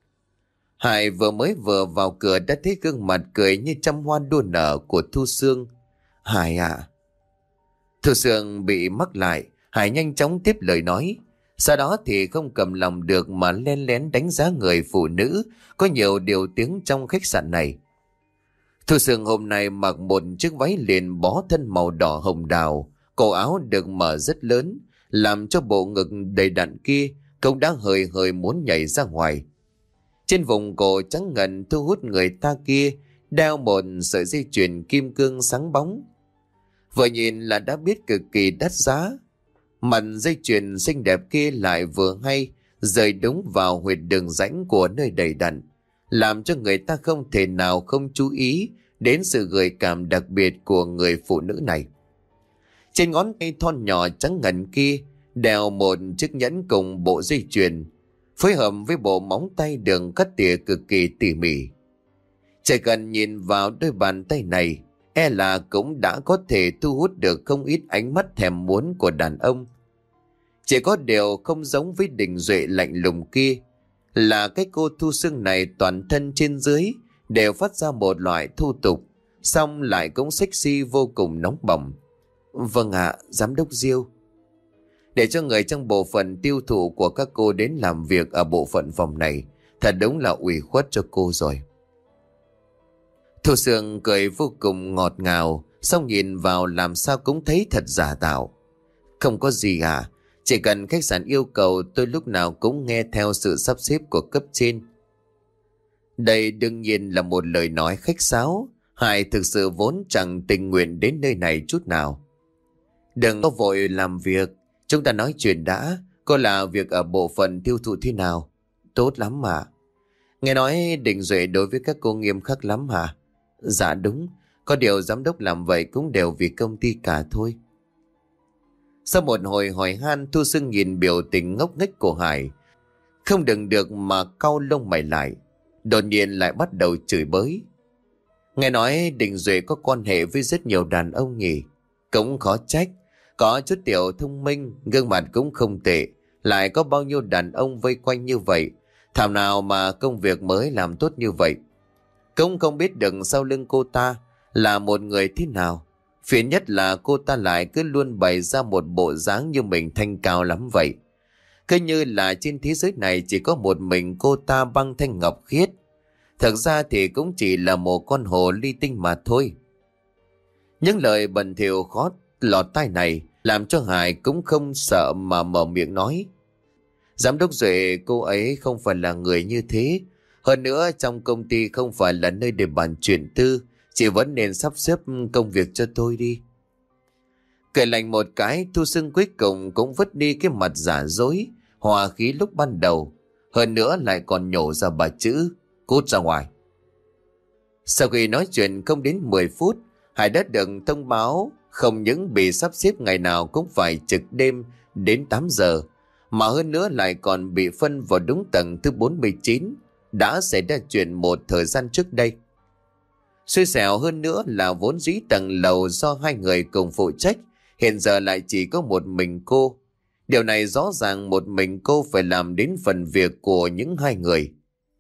Hải vừa mới vừa vào cửa đã thấy gương mặt cười như trăm hoa đua nở của Thu Sương. Hải à? Thu Sương bị mắc lại, Hải nhanh chóng tiếp lời nói. Sau đó thì không cầm lòng được mà len lén đánh giá người phụ nữ có nhiều điều tiếng trong khách sạn này. Thu Sương hôm nay mặc một chiếc váy liền bó thân màu đỏ hồng đào, cổ áo được mở rất lớn, làm cho bộ ngực đầy đặn kia cũng đã hơi hơi muốn nhảy ra ngoài. Trên vùng cổ trắng ngần thu hút người ta kia đeo một sợi dây chuyền kim cương sáng bóng. Vừa nhìn là đã biết cực kỳ đắt giá. Mặt dây chuyền xinh đẹp kia lại vừa hay rơi đúng vào huyệt đường rãnh của nơi đầy đặn, làm cho người ta không thể nào không chú ý đến sự gợi cảm đặc biệt của người phụ nữ này. Trên ngón tay thon nhỏ trắng ngần kia đeo một chiếc nhẫn cùng bộ dây chuyền, phối hợp với bộ móng tay đường cắt tỉa cực kỳ tỉ mỉ. Chỉ cần nhìn vào đôi bàn tay này, e là cũng đã có thể thu hút được không ít ánh mắt thèm muốn của đàn ông. Chỉ có điều không giống với Đình Duệ lạnh lùng kia, là cái cô Thu Sương này toàn thân trên dưới đều phát ra một loại thu tục, xong lại cũng sexy vô cùng nóng bỏng. Vâng ạ, giám đốc Diêu. Để cho người trong bộ phận tiêu thụ của các cô đến làm việc ở bộ phận phòng này, thật đúng là ủy khuất cho cô rồi. Thu Sương cười vô cùng ngọt ngào, xong nhìn vào làm sao cũng thấy thật giả tạo. Không có gì à, chỉ cần khách sạn yêu cầu tôi lúc nào cũng nghe theo sự sắp xếp của cấp trên. Đây đương nhiên là một lời nói khách sáo, Hải thực sự vốn chẳng tình nguyện đến nơi này chút nào. Đừng có vội làm việc, chúng ta nói chuyện đã. Cô là việc ở bộ phận tiêu thụ thế nào? Tốt lắm mà. Nghe nói Đình Duệ đối với các cô nghiêm khắc lắm hả? Dạ đúng, có điều giám đốc làm vậy cũng đều vì công ty cả thôi. Sau một hồi hỏi han, Thu Sương nhìn biểu tình ngốc nghếch của Hải, không đừng được mà cau lông mày lại, đột nhiên lại bắt đầu chửi bới. Nghe nói Đình Duệ có quan hệ với rất nhiều đàn ông nhỉ? Cũng khó trách, có chút tiểu thông minh, gương mặt cũng không tệ, lại có bao nhiêu đàn ông vây quanh như vậy, thảo nào mà công việc mới làm tốt như vậy. Cũng không biết được sau lưng cô ta là một người thế nào. Phiền nhất là cô ta lại cứ luôn bày ra một bộ dáng như mình thanh cao lắm vậy. Cứ như là trên thế giới này chỉ có một mình cô ta băng thanh ngọc khiết. Thật ra thì cũng chỉ là một con hồ ly tinh mà thôi. Những lời bẩn thỉu khó lọt tai này làm cho Hải cũng không sợ mà mở miệng nói. Giám đốc Duệ, cô ấy không phải là người như thế. Hơn nữa trong công ty không phải là nơi để bàn chuyện tư, chị vẫn nên sắp xếp công việc cho tôi đi. Cười lạnh một cái, Thu Sương cuối cùng cũng vứt đi cái mặt giả dối, hòa khí lúc ban đầu. Hơn nữa lại còn nhổ ra ba chữ, cút ra ngoài. Sau khi nói chuyện không đến mười phút, Hải đã được thông báo không những bị sắp xếp ngày nào cũng phải trực đêm đến tám giờ, mà hơn nữa lại còn bị phân vào đúng tầng thứ bốn mươi chín, đã xảy ra chuyện một thời gian trước đây. Xui xẻo hơn nữa là vốn dĩ tầng lầu do hai người cùng phụ trách, hiện giờ lại chỉ có một mình cô. Điều này rõ ràng một mình cô phải làm đến phần việc của những hai người.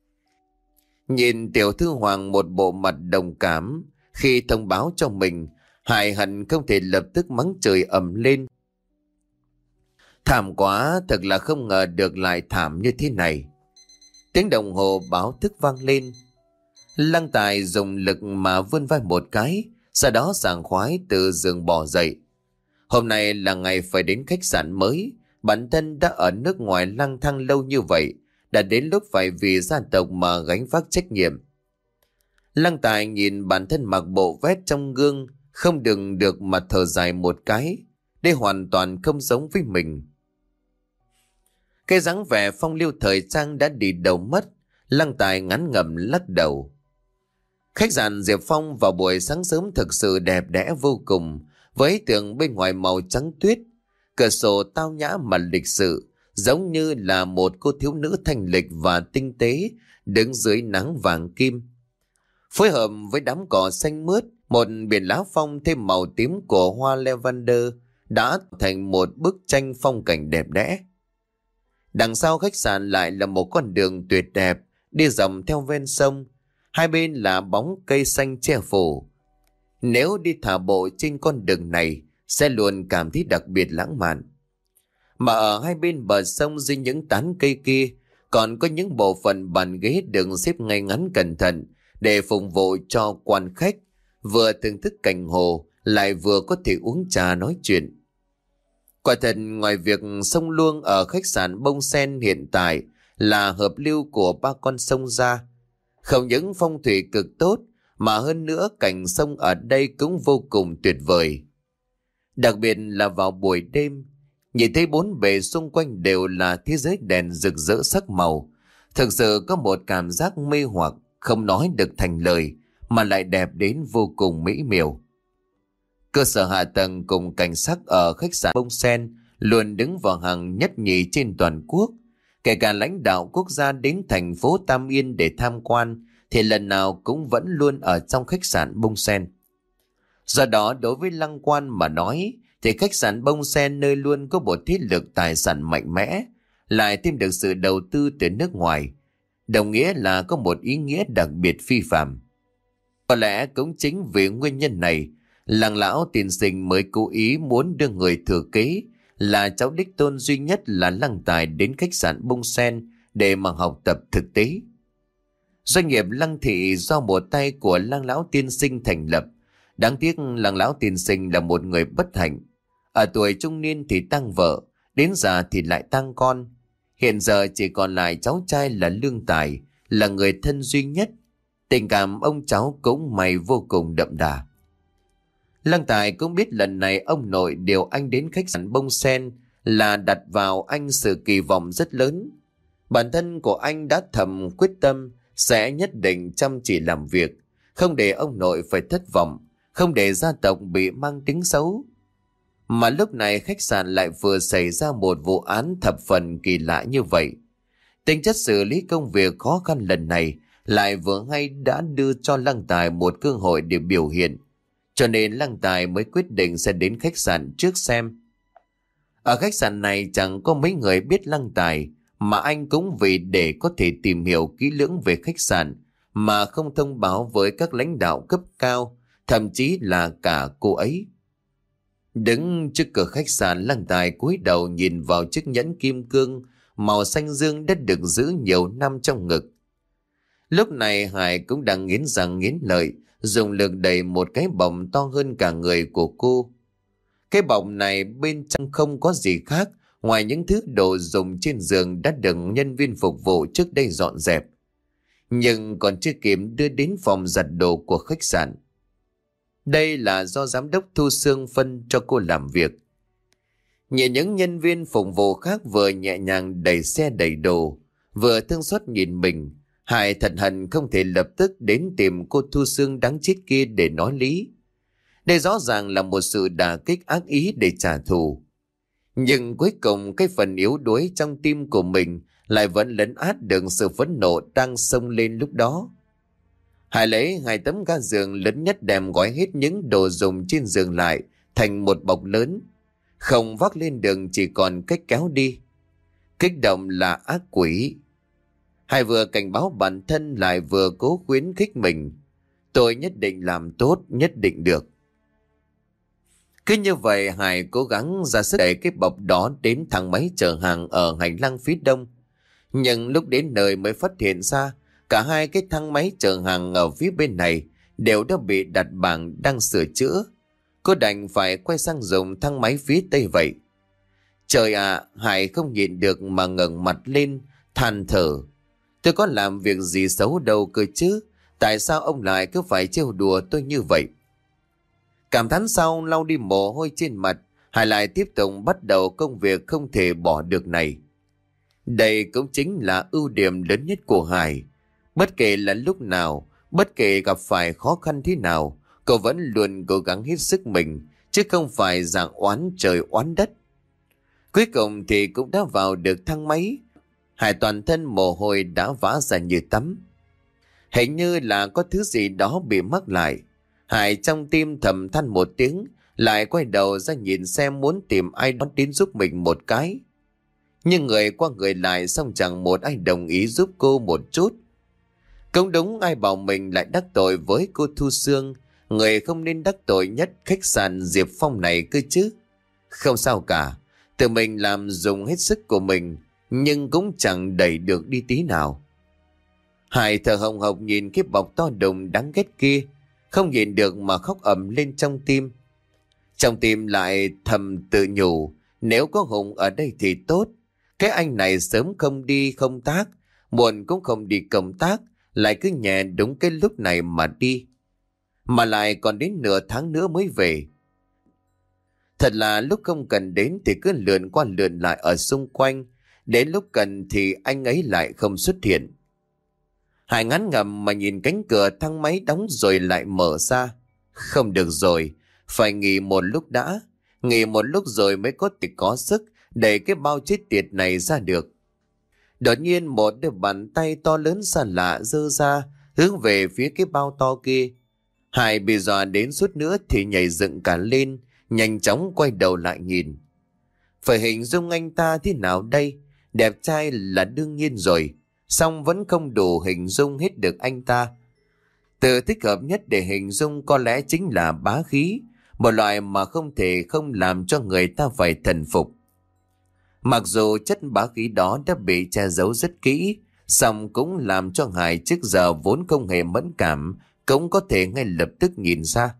Nhìn tiểu thư Hoàng một bộ mặt đồng cảm khi thông báo cho mình, Hải hận không thể lập tức mắng trời ầm lên. Thảm quá, thật là không ngờ được lại thảm như thế này. Tiếng đồng hồ báo thức vang lên. Lăng Tài dùng lực mà vươn vai một cái, sau đó sảng khoái từ giường bò dậy. Hôm nay là ngày phải đến khách sạn mới, bản thân đã ở nước ngoài lang thang lâu như vậy, đã đến lúc phải vì gia tộc mà gánh vác trách nhiệm. Lăng Tài nhìn bản thân mặc bộ vest trong gương, không đừng được mà thở dài một cái. Đây hoàn toàn không giống với mình. Cái dáng vẻ phong lưu thời trang đã đi đầu mất. Lăng Tài ngắn ngẩm lắc đầu. Khách sạn Diệp Phong vào buổi sáng sớm thực sự đẹp đẽ vô cùng, với tường bên ngoài màu trắng tuyết, cửa sổ tao nhã mà lịch sự, giống như là một cô thiếu nữ thanh lịch và tinh tế đứng dưới nắng vàng kim. Phối hợp với đám cỏ xanh mướt, một biển lá phong thêm màu tím của hoa lavender đã thành một bức tranh phong cảnh đẹp đẽ. Đằng sau khách sạn lại là một con đường tuyệt đẹp đi dọc theo ven sông, hai bên là bóng cây xanh che phủ. Nếu đi thả bộ trên con đường này sẽ luôn cảm thấy đặc biệt lãng mạn. Mà ở hai bên bờ sông dưới những tán cây kia còn có những bộ phận bàn ghế được xếp ngay ngắn cẩn thận để phục vụ cho quan khách vừa thưởng thức cảnh hồ lại vừa có thể uống trà nói chuyện. Quả thật, ngoài việc sông Luông ở khách sạn Bông Sen hiện tại là hợp lưu của ba con sông ra, không những phong thủy cực tốt mà hơn nữa cảnh sông ở đây cũng vô cùng tuyệt vời. Đặc biệt là vào buổi đêm, nhìn thấy bốn bề xung quanh đều là thế giới đèn rực rỡ sắc màu, thực sự có một cảm giác mê hoặc không nói được thành lời mà lại đẹp đến vô cùng mỹ miều. Cơ sở hạ tầng cùng cảnh sắc ở khách sạn Bông Sen luôn đứng vào hàng nhất nhì trên toàn quốc. Kể cả lãnh đạo quốc gia đến thành phố Tam Yên để tham quan thì lần nào cũng vẫn luôn ở trong khách sạn Bông Sen. Do đó đối với Lăng Quan mà nói thì khách sạn Bông Sen nơi luôn có một thế lực tài sản mạnh mẽ, lại thêm được sự đầu tư từ nước ngoài, đồng nghĩa là có một ý nghĩa đặc biệt phi phàm. Có lẽ cũng chính vì nguyên nhân này, Lăng lão tiền sinh mới cố ý muốn đưa người thừa kế là cháu đích tôn duy nhất là Lăng Tài đến khách sạn Bông Sen để mà học tập thực tế. Doanh nghiệp Lăng Thị do một tay của Lăng lão tiên sinh thành lập. Đáng tiếc Lăng lão tiên sinh là một người bất hạnh. Ở tuổi trung niên thì tang vợ, đến già thì lại tang con. Hiện giờ chỉ còn lại cháu trai là Lương Tài, là người thân duy nhất. Tình cảm ông cháu cũng may vô cùng đậm đà. Lăng Tài cũng biết lần này ông nội điều anh đến khách sạn Bông Sen là đặt vào anh sự kỳ vọng rất lớn. Bản thân của anh đã thầm quyết tâm sẽ nhất định chăm chỉ làm việc, không để ông nội phải thất vọng, không để gia tộc bị mang tiếng xấu. Mà lúc này khách sạn lại vừa xảy ra một vụ án thập phần kỳ lạ như vậy. Tính chất xử lý công việc khó khăn lần này lại vừa hay đã đưa cho Lăng Tài một cơ hội để biểu hiện. Cho nên Lăng Tài mới quyết định sẽ đến khách sạn trước xem. Ở khách sạn này chẳng có mấy người biết Lăng Tài, mà anh cũng vì để có thể tìm hiểu kỹ lưỡng về khách sạn mà không thông báo với các lãnh đạo cấp cao, thậm chí là cả cô ấy. Đứng trước cửa khách sạn, Lăng Tài cúi đầu nhìn vào chiếc nhẫn kim cương màu xanh dương đã được giữ nhiều năm trong ngực. Lúc này Hải cũng đang nghiến răng nghiến lợi, dùng lực đẩy một cái bọng to hơn cả người của cô. Cái bọng này bên trong không có gì khác ngoài những thứ đồ dùng trên giường đã được nhân viên phục vụ trước đây dọn dẹp, nhưng còn chưa kịp đưa đến phòng giặt đồ của khách sạn. Đây là do giám đốc Thu Sương phân cho cô làm việc. Nhìn những nhân viên phục vụ khác vừa nhẹ nhàng đẩy xe đẩy đồ, vừa thương xót nhìn mình, Hải thật hận không thể lập tức đến tìm cô Thu Sương đáng chết kia để nói lý. Đây rõ ràng là một sự đả kích ác ý để trả thù. Nhưng cuối cùng cái phần yếu đuối trong tim của mình lại vẫn lấn át được sự phẫn nộ đang xông lên lúc đó. Hải lấy hai tấm ga giường lớn nhất đem gói hết những đồ dùng trên giường lại thành một bọc lớn, không vác lên đường chỉ còn cách kéo đi. Kích động là ác quỷ. Hải vừa cảnh báo bản thân lại vừa cố khuyến khích mình. Tôi nhất định làm tốt, nhất định được. Cứ như vậy Hải cố gắng ra sức đẩy cái bọc đó đến thang máy chở hàng ở hành lang phía đông. Nhưng lúc đến nơi mới phát hiện ra cả hai cái thang máy chở hàng ở phía bên này đều đã bị đặt bảng đang sửa chữa. Cô đành phải quay sang dùng thang máy phía tây vậy. Trời ạ, à, Hải không nhịn được mà ngẩng mặt lên, than thở. Tôi có làm việc gì xấu đâu cơ chứ, tại sao ông lại cứ phải trêu đùa tôi như vậy? Cảm thán sau lau đi mồ hôi trên mặt, Hải lại tiếp tục bắt đầu công việc không thể bỏ được này. Đây cũng chính là ưu điểm lớn nhất của Hải. Bất kể là lúc nào, bất kể gặp phải khó khăn thế nào, cậu vẫn luôn cố gắng hết sức mình, chứ không phải dạng oán trời oán đất. Cuối cùng thì cũng đã vào được thang máy. Hải toàn thân mồ hôi đã vã ra như tắm. Hình như là có thứ gì đó bị mắc lại. Hải trong tim thầm than một tiếng, lại quay đầu ra nhìn xem muốn tìm ai đó đến giúp mình một cái. Nhưng người qua người lại, xong chẳng một ai đồng ý giúp cô một chút. Cũng đúng, ai bảo mình lại đắc tội với cô Thu Sương, người không nên đắc tội nhất khách sạn Diệp Phong này cơ chứ. Không sao cả, tự mình làm dùng hết sức của mình, nhưng cũng chẳng đẩy được đi tí nào. Hải thở hồng hộc nhìn cái bọc to đùng đáng ghét kia, không nhìn được mà khóc ầm lên trong tim. Trong tim lại thầm tự nhủ, nếu có Hùng ở đây thì tốt. Cái anh này sớm không đi công tác, muộn cũng không đi công tác, lại cứ nhẹ đúng cái lúc này mà đi. Mà lại còn đến nửa tháng nữa mới về. Thật là lúc không cần đến thì cứ lượn qua lượn lại ở xung quanh, đến lúc cần thì anh ấy lại không xuất hiện. Hải ngán ngẩm mà nhìn cánh cửa thang máy đóng rồi lại mở ra. Không được rồi, phải nghỉ một lúc đã. Nghỉ một lúc rồi mới có thể có sức đẩy cái bao chết tiệt này ra được. Đột nhiên một đôi bàn tay to lớn xa lạ giơ ra, hướng về phía cái bao to kia. Hải bị dọa đến suốt nữa thì nhảy dựng cả lên, nhanh chóng quay đầu lại nhìn. Phải hình dung anh ta thế nào đây? Đẹp trai là đương nhiên rồi, song vẫn không đủ hình dung hết được anh ta. Từ thích hợp nhất để hình dung có lẽ chính là bá khí, một loại mà không thể không làm cho người ta phải thần phục. Mặc dù chất bá khí đó đã bị che giấu rất kỹ, song cũng làm cho Hải trước giờ vốn không hề mẫn cảm cũng có thể ngay lập tức nhìn ra.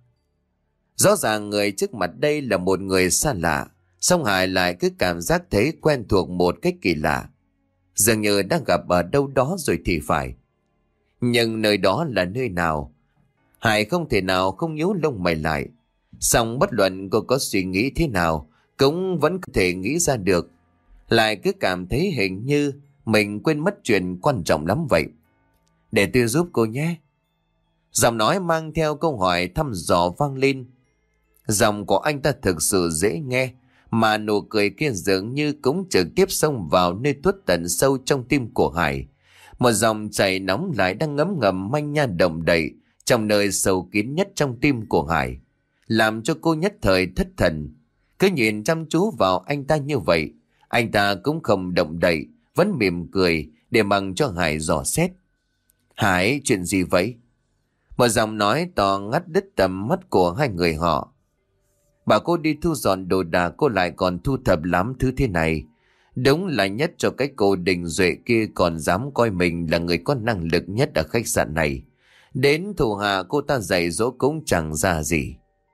Rõ ràng người trước mặt đây là một người xa lạ, song Hải lại cứ cảm giác thấy quen thuộc một cách kỳ lạ, dường như đã gặp ở đâu đó rồi thì phải. Nhưng nơi đó là nơi nào? Hải không thể nào không nhíu lông mày lại. Song bất luận cô có suy nghĩ thế nào cũng vẫn không thể nghĩ ra được. Lại cứ cảm thấy hình như mình quên mất chuyện quan trọng lắm vậy. Để tôi giúp cô nhé. Giọng nói mang theo câu hỏi thăm dò vang lên. Giọng của anh ta thực sự dễ nghe, mà nụ cười kia dường như cũng trực tiếp xông vào nơi tuốt tận sâu trong tim của Hải. Một dòng chảy nóng lại đang ngấm ngầm manh nha động đậy trong nơi sâu kín nhất trong tim của Hải, làm cho cô nhất thời thất thần. Cứ nhìn chăm chú vào anh ta như vậy, anh ta cũng không động đậy, vẫn mỉm cười để mặc cho Hải dò xét. Hải, chuyện gì vậy? Một giọng nói to ngắt đứt tầm mắt của hai người họ. Bà cô đi thu dọn đồ đạc, cô lại còn thu thập lắm thứ thế này. Đúng là nhất cho cái cô Đình Duệ kia còn dám coi mình là người có năng lực nhất ở khách sạn này. Đến thủ hạ cô ta dạy dỗ cũng chẳng ra gì.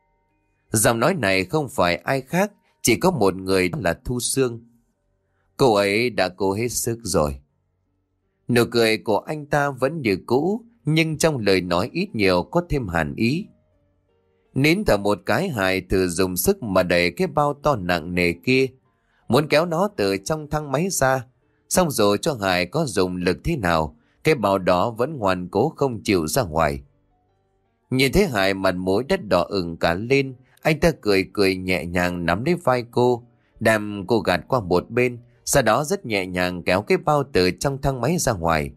Giọng nói này không phải ai khác, chỉ có một người, là Thu Sương. Cô ấy đã cố hết sức rồi. Nụ cười của anh ta vẫn như cũ, nhưng trong lời nói ít nhiều có thêm hàn ý. Nín thở một cái, Hải thử dùng sức mà đẩy cái bao to nặng nề kia, muốn kéo nó từ trong thang máy ra. Xong rồi cho Hải có dùng lực thế nào, cái bao đó vẫn ngoan cố không chịu ra ngoài. Nhìn thấy Hải mặt mũi đất đỏ ửng cả lên, anh ta cười cười nhẹ nhàng nắm lấy vai cô, đem cô gạt qua một bên, sau đó rất nhẹ nhàng kéo cái bao từ trong thang máy ra ngoài.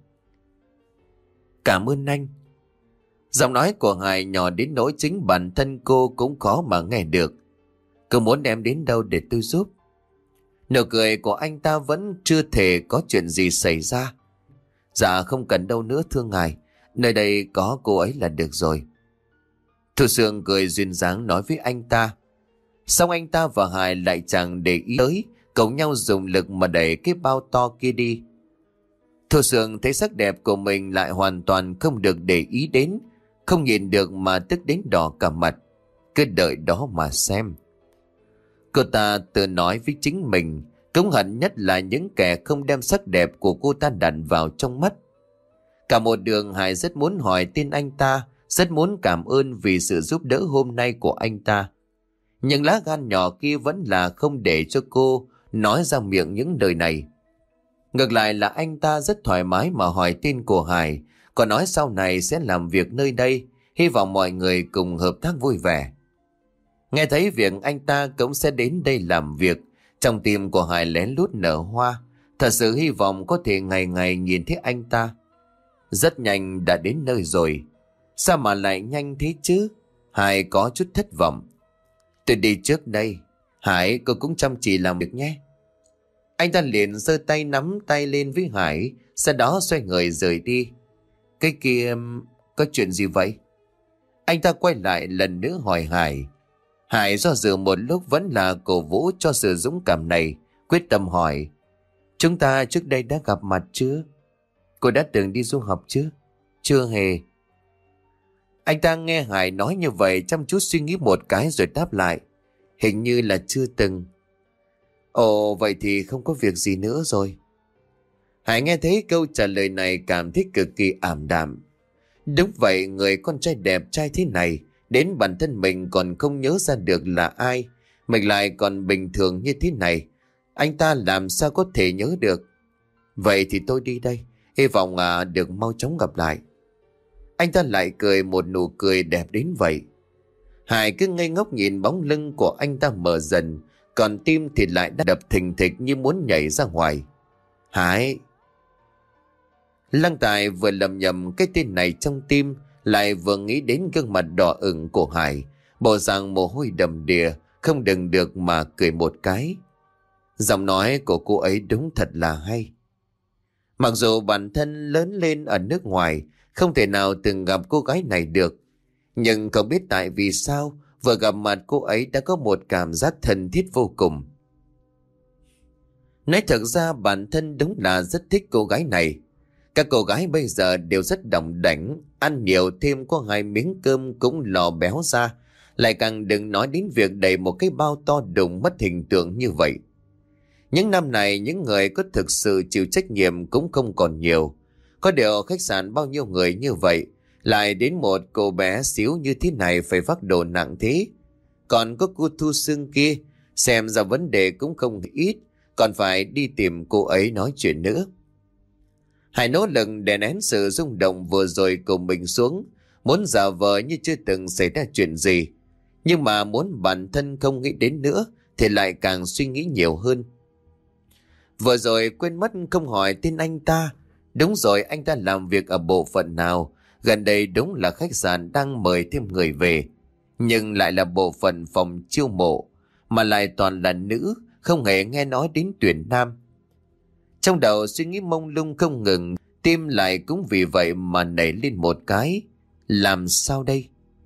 Cảm ơn anh. Giọng nói của Hải nhỏ đến nỗi chính bản thân cô cũng khó mà nghe được. Cô muốn đem đến đâu để tôi giúp? Nụ cười của anh ta vẫn chưa thể có chuyện gì xảy ra. Dạ không cần đâu nữa thưa ngài, nơi đây có cô ấy là được rồi. Thu Sương cười duyên dáng nói với anh ta. Xong anh ta và Hải lại chẳng để ý tới, cùng nhau dùng lực mà đẩy cái bao to kia đi. Thu Sương thấy sắc đẹp của mình lại hoàn toàn không được để ý đến, không nhìn được mà tức đến đỏ cả mặt. Cứ đợi đó mà xem. Cô ta tự nói với chính mình, cũng hận nhất là những kẻ không đem sắc đẹp của cô ta đặt vào trong mắt. Cả một đường Hải rất muốn hỏi tên anh ta, rất muốn cảm ơn vì sự giúp đỡ hôm nay của anh ta. Nhưng lá gan nhỏ kia vẫn là không để cho cô nói ra miệng những lời này. Ngược lại là anh ta rất thoải mái mà hỏi tên của Hải, còn nói sau này sẽ làm việc nơi đây, hy vọng mọi người cùng hợp tác vui vẻ. Nghe thấy việc anh ta cũng sẽ đến đây làm việc, trong tim của Hải lén lút nở hoa, thật sự hy vọng có thể ngày ngày nhìn thấy anh ta. Rất nhanh đã đến nơi rồi. Sao mà lại nhanh thế chứ? Hải có chút thất vọng. Tôi đi trước đây. Hải, cô cũng chăm chỉ làm việc nhé. Anh ta liền giơ tay nắm tay lên với Hải, sau đó xoay người rời đi. Cái kia, có chuyện gì vậy? Anh ta quay lại lần nữa hỏi Hải. Hải do dự một lúc vẫn là cổ vũ cho sự dũng cảm này, quyết tâm hỏi. Chúng ta trước đây đã gặp mặt chưa? Cô đã từng đi du học chưa? Chưa hề. Anh ta nghe Hải nói như vậy chăm chút suy nghĩ một cái rồi đáp lại. Hình như là chưa từng. Ồ, vậy thì không có việc gì nữa rồi. Hải nghe thấy câu trả lời này cảm thấy cực kỳ ảm đạm. Đúng vậy, người con trai đẹp trai thế này, đến bản thân mình còn không nhớ ra được là ai, mình lại còn bình thường như thế này, anh ta làm sao có thể nhớ được. Vậy thì tôi đi đây, hy vọng à, được mau chóng gặp lại. Anh ta lại cười một nụ cười đẹp đến vậy. Hải cứ ngây ngốc nhìn bóng lưng của anh ta mờ dần, còn tim thì lại đã đập thình thịch như muốn nhảy ra ngoài. Hải. Lăng Tài vừa lầm nhầm cái tên này trong tim, lại vừa nghĩ đến gương mặt đỏ ửng của Hải, bộ dạng mồ hôi đầm đìa, không đừng được mà cười một cái. Giọng nói của cô ấy đúng thật là hay. Mặc dù bản thân lớn lên ở nước ngoài, không thể nào từng gặp cô gái này được, nhưng không biết tại vì sao vừa gặp mặt cô ấy đã có một cảm giác thân thiết vô cùng. Nói thật ra bản thân đúng là rất thích cô gái này. Các cô gái bây giờ đều rất đỏng đảnh, ăn nhiều thêm có hai miếng cơm cũng lò béo ra, lại càng đừng nói đến việc đầy một cái bao to đùng mất hình tượng như vậy. Những năm này những người có thực sự chịu trách nhiệm cũng không còn nhiều. Có điều khách sạn bao nhiêu người như vậy, lại đến một cô bé xíu như thế này phải vác đồ nặng thế. Còn có cô Thu Sương kia, xem ra vấn đề cũng không ít, còn phải đi tìm cô ấy nói chuyện nữa. Hải nỗ lực đè nén sự rung động vừa rồi của mình xuống, muốn giả vờ như chưa từng xảy ra chuyện gì. Nhưng mà muốn bản thân không nghĩ đến nữa thì lại càng suy nghĩ nhiều hơn. Vừa rồi quên mất không hỏi tên anh ta. Đúng rồi, anh ta làm việc ở bộ phận nào? Gần đây đúng là khách sạn đang mời thêm người về, nhưng lại là bộ phận phòng chiêu mộ, mà lại toàn là nữ, không hề nghe nói đến tuyển nam. Trong đầu suy nghĩ mông lung không ngừng, tim lại cũng vì vậy mà nảy lên một cái. Làm sao đây?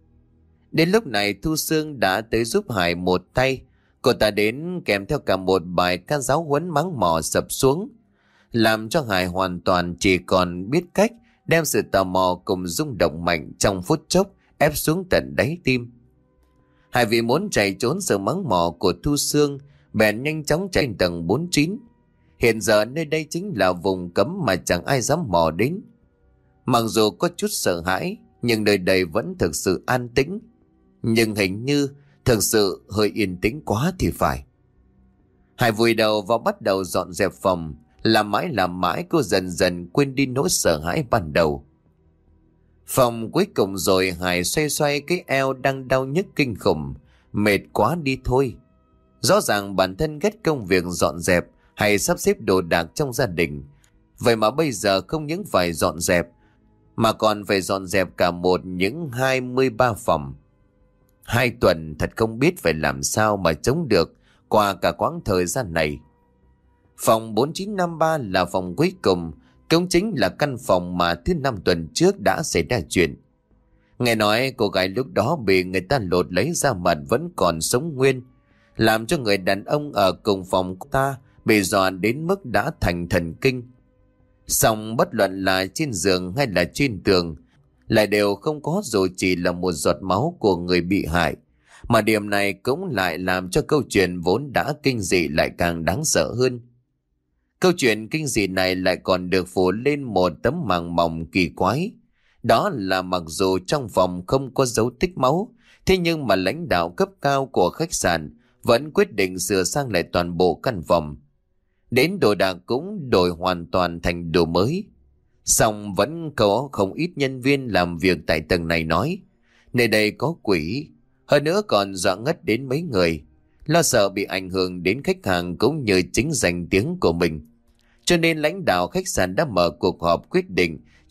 Đến lúc này Thu Sương đã tới giúp Hải một tay. Cô ta đến kèm theo cả một bài ca giáo huấn mắng mỏ sập xuống, làm cho Hải hoàn toàn chỉ còn biết cách đem sự tò mò cùng rung động mạnh trong phút chốc ép xuống tận đáy tim. Hải vì muốn chạy trốn sự mắng mỏ của Thu Sương, bèn nhanh chóng chạy lên tầng bốn mươi chín. Hiện giờ nơi đây chính là vùng cấm mà chẳng ai dám mò đến. Mặc dù có chút sợ hãi, nhưng nơi đây vẫn thực sự an tĩnh. Nhưng hình như thực sự hơi yên tĩnh quá thì phải. Hải vùi đầu vào bắt đầu dọn dẹp phòng. Làm mãi làm mãi cô dần dần quên đi nỗi sợ hãi ban đầu. Phòng cuối cùng rồi, Hải xoay xoay cái eo đang đau nhức kinh khủng. Mệt quá đi thôi. Rõ ràng bản thân ghét công việc dọn dẹp hay sắp xếp đồ đạc trong gia đình. Vậy mà bây giờ không những phải dọn dẹp, mà còn phải dọn dẹp cả một những hai mươi ba phòng. Hai tuần thật không biết phải làm sao mà chống được qua cả quãng thời gian này. Phòng bốn chín năm ba là phòng cuối cùng, cũng chính là căn phòng mà thứ năm tuần trước đã xảy ra chuyện. Nghe nói cô gái lúc đó bị người ta lột lấy da mặt vẫn còn sống nguyên, làm cho người đàn ông ở cùng phòng cô ta bị dọa đến mức đã thành thần kinh. Song bất luận là trên giường hay là trên tường, lại đều không có dù chỉ là một giọt máu của người bị hại. Mà điểm này cũng lại làm cho câu chuyện vốn đã kinh dị lại càng đáng sợ hơn. Câu chuyện kinh dị này lại còn được phủ lên một tấm màng mỏng kỳ quái. Đó là mặc dù trong phòng không có dấu tích máu, thế nhưng mà lãnh đạo cấp cao của khách sạn vẫn quyết định sửa sang lại toàn bộ căn phòng. Đến đồ đạc cũng đổi hoàn toàn thành đồ mới. Song vẫn có không ít nhân viên làm việc tại tầng này nói, nơi đây có quỷ, hơn nữa còn dọa ngất đến mấy người, lo sợ bị ảnh hưởng đến khách hàng cũng như chính danh tiếng của mình. Cho nên lãnh đạo khách sạn đã mở cuộc họp quyết định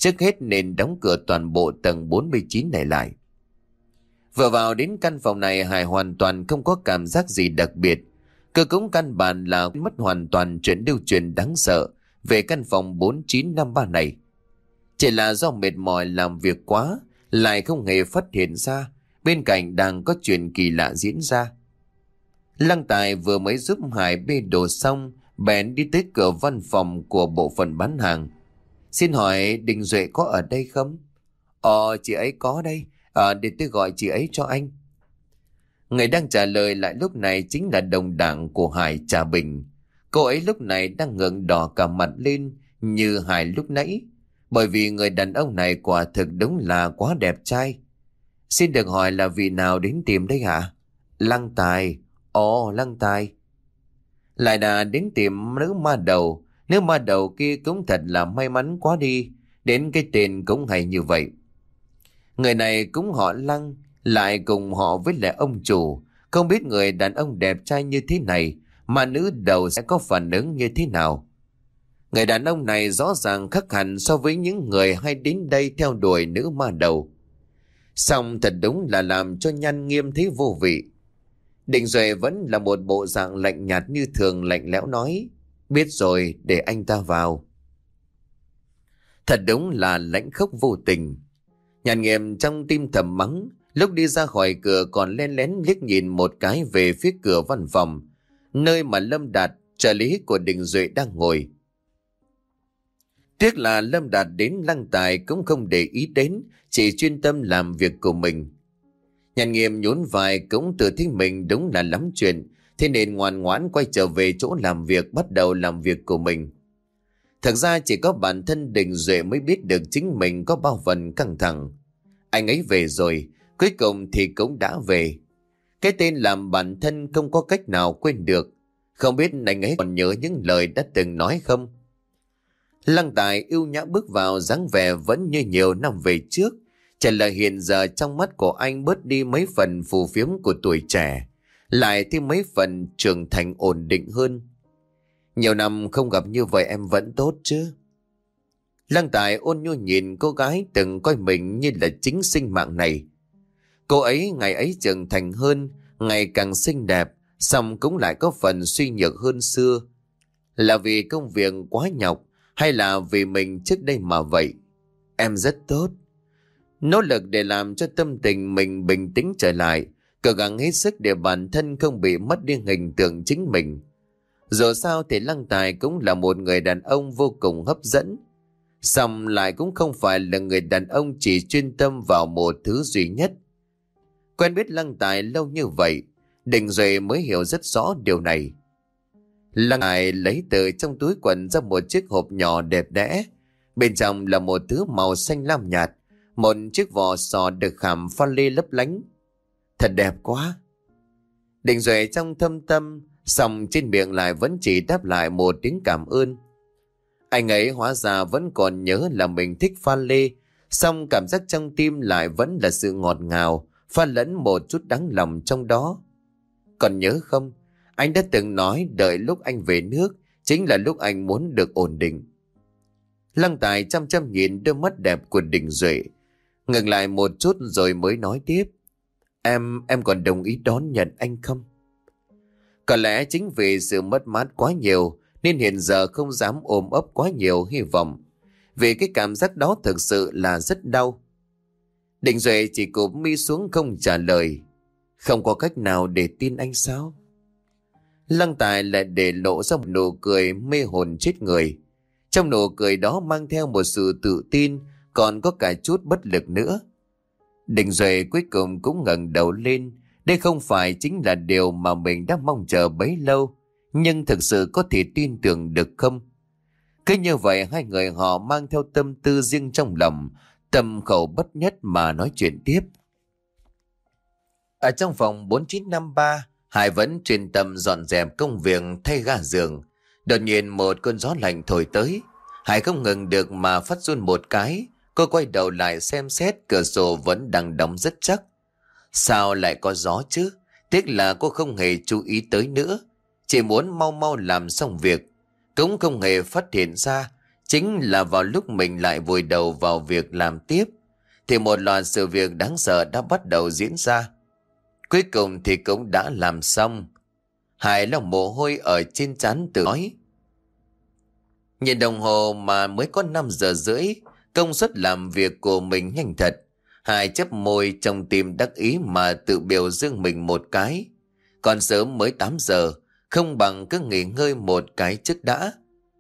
Trước hết nên đóng cửa toàn bộ tầng bốn mươi chín này lại. Vừa vào đến căn phòng này, Hải hoàn toàn không có cảm giác gì đặc biệt. Cơ cấu căn bản là mất hoàn toàn chuyện lưu truyền đáng sợ về căn phòng bốn chín năm ba này. Chỉ là do mệt mỏi làm việc quá, lại không hề phát hiện ra bên cạnh đang có chuyện kỳ lạ diễn ra. Lăng Tài vừa mới giúp Hải bê đồ xong, bèn đi tới cửa văn phòng của bộ phận bán hàng. Xin hỏi Đình Duệ có ở đây không? Ờ, chị ấy có đây. Ờ, để tôi gọi chị ấy cho anh. Người đang trả lời lại lúc này chính là đồng đảng của Hải, Trà Bình. Cô ấy lúc này đang ngượng đỏ cả mặt lên như Hải lúc nãy, bởi vì người đàn ông này quả thực đúng là quá đẹp trai. Xin được hỏi là vị nào đến tìm đây hả? Lăng Tài. Ồ, Lăng Tài. Lại đã đến tìm nữ ma đầu. Nữ ma đầu kia cũng thật là may mắn quá đi, đến cái tên cũng hay như vậy. Người này cũng họ Lăng, lại cùng họ với lại ông chủ. Không biết người đàn ông đẹp trai như thế này mà nữ đầu sẽ có phản ứng như thế nào. Người đàn ông này rõ ràng khác hẳn so với những người hay đến đây theo đuổi nữ ma đầu. Xong thật đúng là làm cho Nhan Nghiêm thấy vô vị. Đình Duệ vẫn là một bộ dạng lạnh nhạt như thường, lạnh lẽo nói: biết rồi, để anh ta vào. Thật đúng là lãnh khốc vô tình. Nhan Nghiêm trong tim thầm mắng, lúc đi ra khỏi cửa còn len lén liếc nhìn một cái về phía cửa văn phòng, nơi mà Lâm Đạt, trợ lý của Đình Duệ, đang ngồi. Tiếc là Lâm Đạt đến Lăng Tài cũng không để ý đến, chỉ chuyên tâm làm việc của mình. Nhan Nghiêm nhún vai, cũng tự thấy mình đúng là lắm chuyện, thế nên ngoan ngoãn quay trở về chỗ làm việc, bắt đầu làm việc của mình. Thật ra chỉ có bản thân Đình Duệ mới biết được chính mình có bao phần căng thẳng. Anh ấy về rồi, cuối cùng thì cũng đã về. Cái tên làm bản thân không có cách nào quên được. Không biết anh ấy còn nhớ những lời đã từng nói không? Lăng Tài yêu nhã bước vào, dáng vẻ vẫn như nhiều năm về trước. Chỉ là hiện giờ trong mắt của anh bớt đi mấy phần phù phiếm của tuổi trẻ, lại thêm mấy phần trưởng thành ổn định hơn. Nhiều năm không gặp như vậy em vẫn tốt chứ? Lăng Tài ôn nhu nhìn cô gái từng coi mình như là chính sinh mạng này. Cô ấy ngày ấy trưởng thành hơn, ngày càng xinh đẹp, song cũng lại có phần suy nhược hơn xưa. Là vì công việc quá nhọc hay là vì mình trước đây mà vậy? Em rất tốt. Nỗ lực để làm cho tâm tình mình bình tĩnh trở lại, cố gắng hết sức để bản thân không bị mất đi hình tượng chính mình. Dù sao thì Lăng Tài cũng là một người đàn ông vô cùng hấp dẫn, song lại cũng không phải là người đàn ông chỉ chuyên tâm vào một thứ duy nhất. Quen biết Lăng Tài lâu như vậy, Đình Duệ mới hiểu rất rõ điều này. Lăng Tài lấy từ trong túi quần ra một chiếc hộp nhỏ đẹp đẽ, bên trong là một thứ màu xanh lam nhạt, một chiếc vỏ sò được khảm pha lê lấp lánh. Thật đẹp quá. Đình Duệ trong thâm tâm, song trên miệng lại vẫn chỉ đáp lại một tiếng cảm ơn. Anh ấy hóa ra vẫn còn nhớ là mình thích pha lê, song cảm giác trong tim lại vẫn là sự ngọt ngào, pha lẫn một chút đắng lòng trong đó. Còn nhớ không, anh đã từng nói đợi lúc anh về nước chính là lúc anh muốn được ổn định. Lăng Tài chăm chăm nhìn đôi mắt đẹp của Đình Duệ, ngừng lại một chút rồi mới nói tiếp: Em, em còn đồng ý đón nhận anh không? Có lẽ chính vì sự mất mát quá nhiều nên hiện giờ không dám ôm ấp quá nhiều hy vọng, vì cái cảm giác đó thực sự là rất đau. Đình Duệ chỉ cụp mi xuống không trả lời. Không có cách nào để tin anh sao? Lăng Tài lại để lộ ra một nụ cười mê hồn chết người. Trong nụ cười đó mang theo một sự tự tin, còn có cả chút bất lực nữa. Đình Duệ cuối cùng cũng ngẩng đầu lên. Đây không phải chính là điều mà mình đã mong chờ bấy lâu, nhưng thực sự có thể tin tưởng được không? Cứ như vậy hai người họ mang theo tâm tư riêng trong lòng, tâm khẩu bất nhất mà nói chuyện tiếp. Ở trong phòng bốn chín năm ba, Hải vẫn chuyên tâm dọn dẹp công việc thay ga giường. Đột nhiên một cơn gió lạnh thổi tới. Hải không ngừng được mà phát run một cái. Cô quay đầu lại xem xét, cửa sổ vẫn đang đóng rất chắc. Sao lại có gió chứ? Tiếc là cô không hề chú ý tới nữa. Chỉ muốn mau mau làm xong việc. Cũng không hề phát hiện ra Chính là vào lúc mình lại vùi đầu vào việc làm tiếp, thì một loạt sự việc đáng sợ đã bắt đầu diễn ra. Cuối cùng thì cũng đã làm xong. Hải lòng mồ hôi ở trên trán tự nói. Nhìn đồng hồ mà mới có năm giờ rưỡi, công suất làm việc của mình nhanh thật. Hải chép môi trong tim đắc ý mà tự biểu dương mình một cái. Còn sớm mới tám giờ, không bằng cứ nghỉ ngơi một cái trước đã.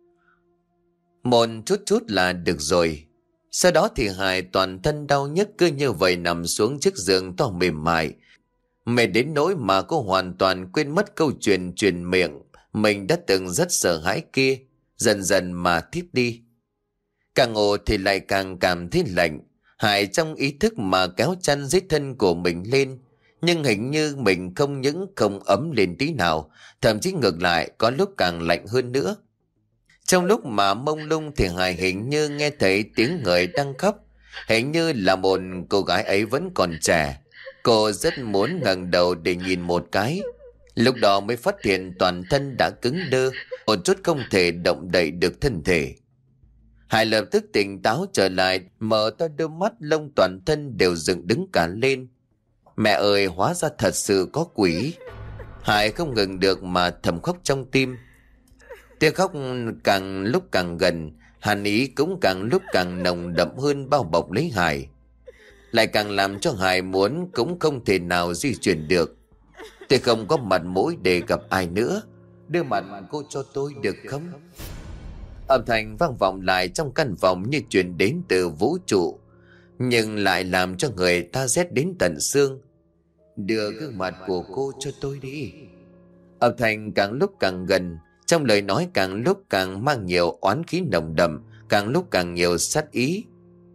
Một chút chút là được rồi. Sau đó thì Hải toàn thân đau nhức cứ như vậy nằm xuống chiếc giường to mềm mại. Mệt đến nỗi mà cô hoàn toàn quên mất câu chuyện truyền miệng mình đã từng rất sợ hãi kia, dần dần mà thiếp đi. Càng ngủ thì lại càng cảm thấy lạnh. Hải trong ý thức mà kéo chăn dưới thân của mình lên, nhưng hình như mình không những không ấm lên tí nào, thậm chí ngược lại có lúc càng lạnh hơn nữa. Trong lúc mà mông lung thì Hải hình như nghe thấy tiếng người đang khóc, hình như là một cô gái ấy vẫn còn trẻ. Cô rất muốn ngẩng đầu để nhìn một cái, lúc đó mới phát hiện toàn thân đã cứng đơ, một chút không thể động đậy được thân thể. Hải lập tức tỉnh táo trở lại, mở to đôi mắt, lông toàn thân đều dựng đứng cả lên. Mẹ ơi, hóa ra thật sự có quỷ. Hải không ngừng được mà thầm khóc trong tim. Tiếng khóc càng lúc càng gần, hàn ý cũng càng lúc càng nồng đậm hơn bao bọc lấy Hải, lại càng làm cho Hải muốn cũng không thể nào di chuyển được. Tôi không có mặt mũi để gặp ai nữa, đưa mặt cô cho tôi được không? Âm thanh vang vọng lại trong căn phòng như truyền đến từ vũ trụ, nhưng lại làm cho người ta rét đến tận xương. Đưa gương mặt của cô cho tôi đi. Âm thanh càng lúc càng gần, trong lời nói càng lúc càng mang nhiều oán khí nồng đậm, càng lúc càng nhiều sát ý.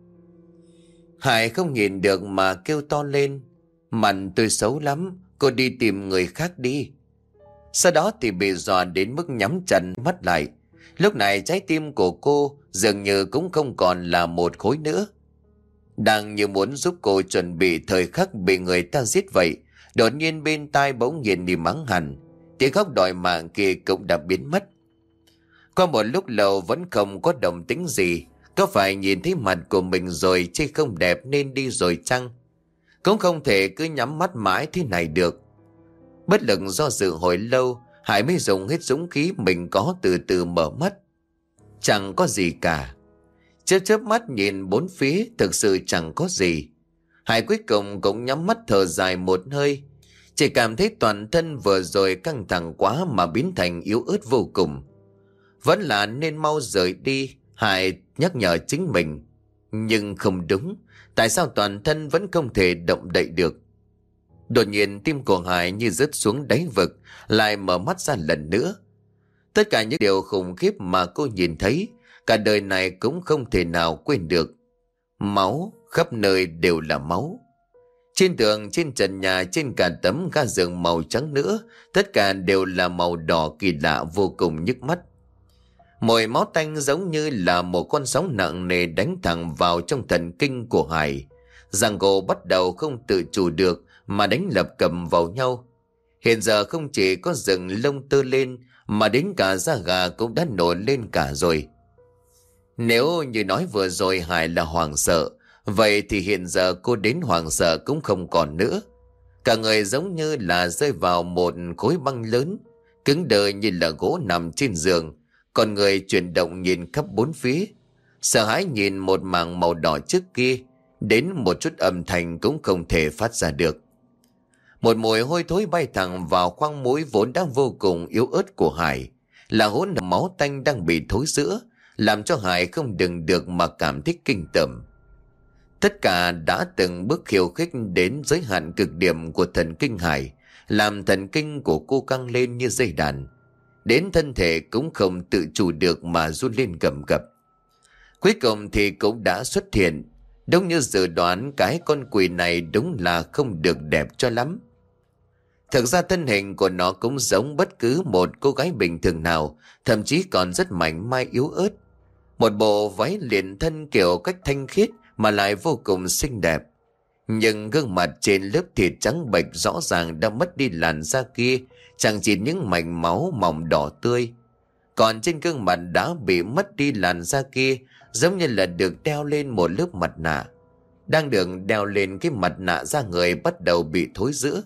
Hải không nhìn được mà kêu to lên. Mặt tôi xấu lắm, cô đi tìm người khác đi. Sau đó thì bị dọa đến mức nhắm chặt mắt lại. Lúc này trái tim của cô dường như cũng không còn là một khối nữa. Đang như muốn giúp cô chuẩn bị thời khắc bị người ta giết vậy, đột nhiên bên tai bỗng nhiên đi mắng hẳn. Tiếng khóc đòi mạng kia cũng đã biến mất. Qua một lúc lâu vẫn không có động tĩnh gì. Có phải nhìn thấy mặt của mình rồi chứ không đẹp nên đi rồi chăng? Cũng không thể cứ nhắm mắt mãi thế này được. Bất lực do dự hồi lâu, Hải mới dùng hết dũng khí mình có từ từ mở mắt. Chẳng có gì cả. Chớp chớp mắt nhìn bốn phía, thực sự chẳng có gì. Hải cuối cùng cũng nhắm mắt thở dài một hơi. Chỉ cảm thấy toàn thân vừa rồi căng thẳng quá mà biến thành yếu ớt vô cùng. Vẫn là nên mau rời đi, Hải nhắc nhở chính mình. Nhưng không đúng, tại sao toàn thân vẫn không thể động đậy được? Đột nhiên tim của Hải như rớt xuống đáy vực, lại mở mắt ra lần nữa. Tất cả những điều khủng khiếp mà cô nhìn thấy, cả đời này cũng không thể nào quên được. Máu, khắp nơi đều là máu. Trên tường, trên trần nhà, trên cả tấm ga giường màu trắng nữa, tất cả đều là màu đỏ kỳ lạ vô cùng nhức mắt. Mùi máu tanh giống như là một con sóng nặng nề đánh thẳng vào trong thần kinh của Hải. Răng cô bắt đầu không tự chủ được mà đánh lập cầm vào nhau. Hiện giờ không chỉ có dựng lông tơ lên mà đến cả da gà cũng đã nổi lên cả rồi. Nếu như nói vừa rồi Hải là hoảng sợ, vậy thì hiện giờ cô đến hoảng sợ cũng không còn nữa. Cả người giống như là rơi vào một khối băng lớn, cứng đờ như là gỗ nằm trên giường. Còn người chuyển động nhìn khắp bốn phía, sợ hãi nhìn một mảng màu đỏ trước kia, đến một chút âm thanh cũng không thể phát ra được. Một mùi hôi thối bay thẳng vào khoang mũi vốn đang vô cùng yếu ớt của Hải, là hỗn hợp máu tanh đang bị thối rữa, làm cho Hải không đừng được mà cảm thấy kinh tởm. Tất cả đã từng bước khiêu khích đến giới hạn cực điểm của thần kinh Hải, làm thần kinh của cô căng lên như dây đàn. Đến thân thể cũng không tự chủ được mà run lên cầm cập. Cuối cùng thì cũng đã xuất hiện. Đúng như dự đoán, cái con quỷ này đúng là không được đẹp cho lắm. Thực ra thân hình của nó cũng giống bất cứ một cô gái bình thường nào, thậm chí còn rất mảnh mai yếu ớt. Một bộ váy liền thân kiểu cách thanh khiết mà lại vô cùng xinh đẹp. Nhưng gương mặt trên lớp thịt trắng bệch rõ ràng đã mất đi làn da kia, chẳng chỉ những mảnh máu mỏng đỏ tươi. Còn trên gương mặt đã bị mất đi làn da kia giống như là được đeo lên một lớp mặt nạ. Đang được đeo lên, cái mặt nạ da người bắt đầu bị thối rữa.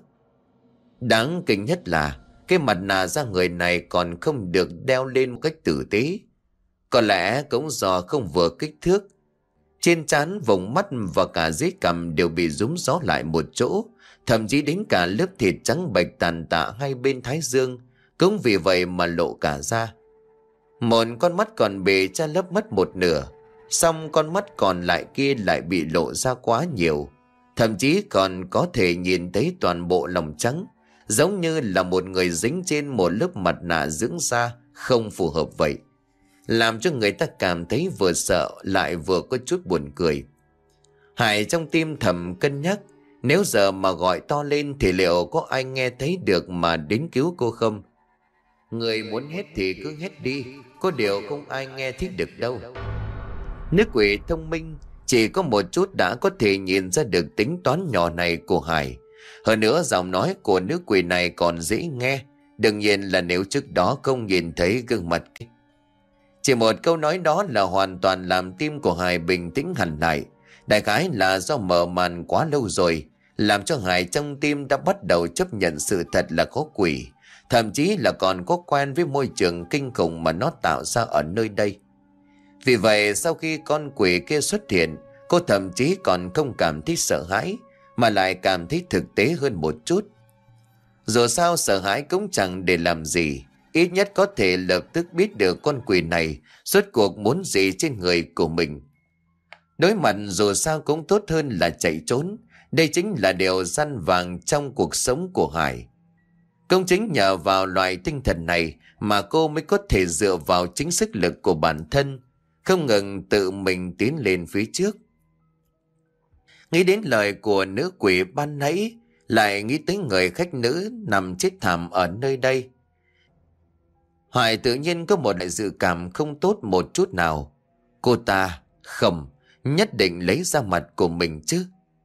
Đáng kinh nhất là cái mặt nạ da người này còn không được đeo lên một cách tử tế. Có lẽ cũng do không vừa kích thước. Trên trán, vùng mắt và cả dưới cằm đều bị rúm gió lại một chỗ. Thậm chí đến cả lớp thịt trắng bệch tàn tạ hai bên thái dương cũng vì vậy mà lộ cả ra. Một con mắt còn bị che lấp mất một nửa, xong con mắt còn lại kia lại bị lộ ra quá nhiều. Thậm chí còn có thể nhìn thấy toàn bộ lòng trắng, giống như là một người dính trên một lớp mặt nạ dưỡng da không phù hợp vậy. Làm cho người ta cảm thấy vừa sợ lại vừa có chút buồn cười. Hải trong tim thầm cân nhắc, nếu giờ mà gọi to lên thì liệu có ai nghe thấy được mà đến cứu cô không? Người muốn hét thì cứ hét đi, có điều không ai nghe thấy được đâu. Nữ quỷ thông minh, chỉ có một chút đã có thể nhìn ra được tính toán nhỏ này của Hải. Hơn nữa giọng nói của nữ quỷ này còn dễ nghe, đương nhiên là nếu trước đó không nhìn thấy gương mặt. Chỉ một câu nói đó là hoàn toàn làm tim của Hải bình tĩnh hẳn lại. Đại khái là do mở màn quá lâu rồi, làm cho Hải trong tim đã bắt đầu chấp nhận sự thật là có quỷ, thậm chí là còn có quen với môi trường kinh khủng mà nó tạo ra ở nơi đây. Vì vậy sau khi con quỷ kia xuất hiện, cô thậm chí còn không cảm thấy sợ hãi, mà lại cảm thấy thực tế hơn một chút. Dù sao sợ hãi cũng chẳng để làm gì, ít nhất có thể lập tức biết được con quỷ này rốt cuộc muốn gì trên người của mình. Đối mặt dù sao cũng tốt hơn là chạy trốn. Đây chính là điều răn vàng trong cuộc sống của Hải. Cũng chính nhờ vào loại tinh thần này mà cô mới có thể dựa vào chính sức lực của bản thân, không ngừng tự mình tiến lên phía trước. Nghĩ đến lời của nữ quỷ ban nãy, lại nghĩ tới người khách nữ nằm chết thảm ở nơi đây. Hải tự nhiên có một loại dự cảm không tốt một chút nào. Cô ta không nhất định lấy ra mặt của mình chứ.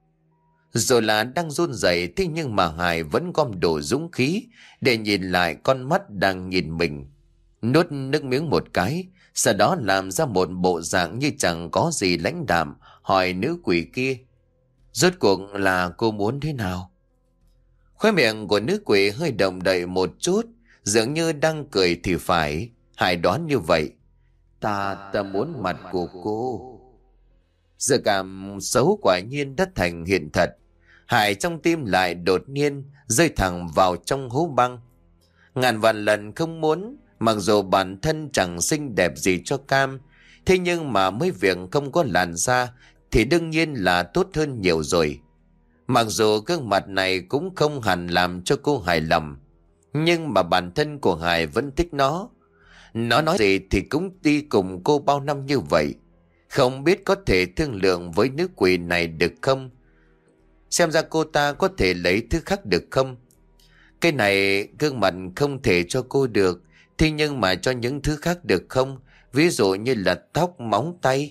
Rồi là đang run rẩy, thế nhưng mà Hải vẫn gom đủ dũng khí để nhìn lại con mắt đang nhìn mình. Nuốt nước miếng một cái, sau đó làm ra một bộ dạng như chẳng có gì lãnh đạm, hỏi nữ quỷ kia: rốt cuộc là cô muốn thế nào? Khóe miệng của nữ quỷ hơi động đậy một chút, dường như đang cười thì phải. Hải đoán như vậy. Ta, ta muốn mặt của cô. Dự cảm xấu quả nhiên đã thành hiện thật. Hải trong tim lại đột nhiên rơi thẳng vào trong hố băng. Ngàn vạn lần không muốn, mặc dù bản thân chẳng xinh đẹp gì cho cam, thế nhưng mà mấy việc không có làn da thì đương nhiên là tốt hơn nhiều rồi. Mặc dù gương mặt này cũng không hẳn làm cho cô hài lòng, nhưng mà bản thân của Hải vẫn thích nó. Nó nói gì thì cũng đi cùng cô bao năm như vậy, không biết có thể thương lượng với nữ quỷ này được không? Xem ra cô ta có thể lấy thứ khác được không? Cái này gương mặt không thể cho cô được, thế nhưng mà cho những thứ khác được không? Ví dụ như là tóc, móng tay.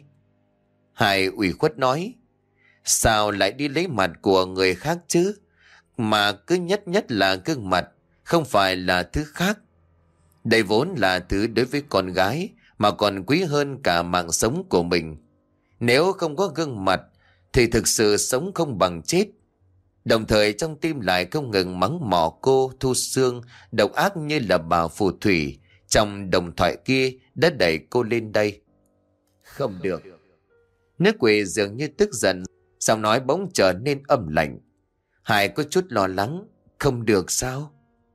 Hải ủy khuất nói: sao lại đi lấy mặt của người khác chứ? Mà cứ nhất nhất là gương mặt, không phải là thứ khác. Đây vốn là thứ đối với con gái mà còn quý hơn cả mạng sống của mình. Nếu không có gương mặt thì thực sự sống không bằng chết. Đồng thời trong tim lại không ngừng mắng mỏ cô Thu Sương độc ác như là bà phù thủy trong đồng thoại kia đã đẩy cô lên đây. Không được. Nữ quỷ dường như tức giận, giọng nói bỗng trở nên âm lạnh. Hải có chút lo lắng. Không được sao?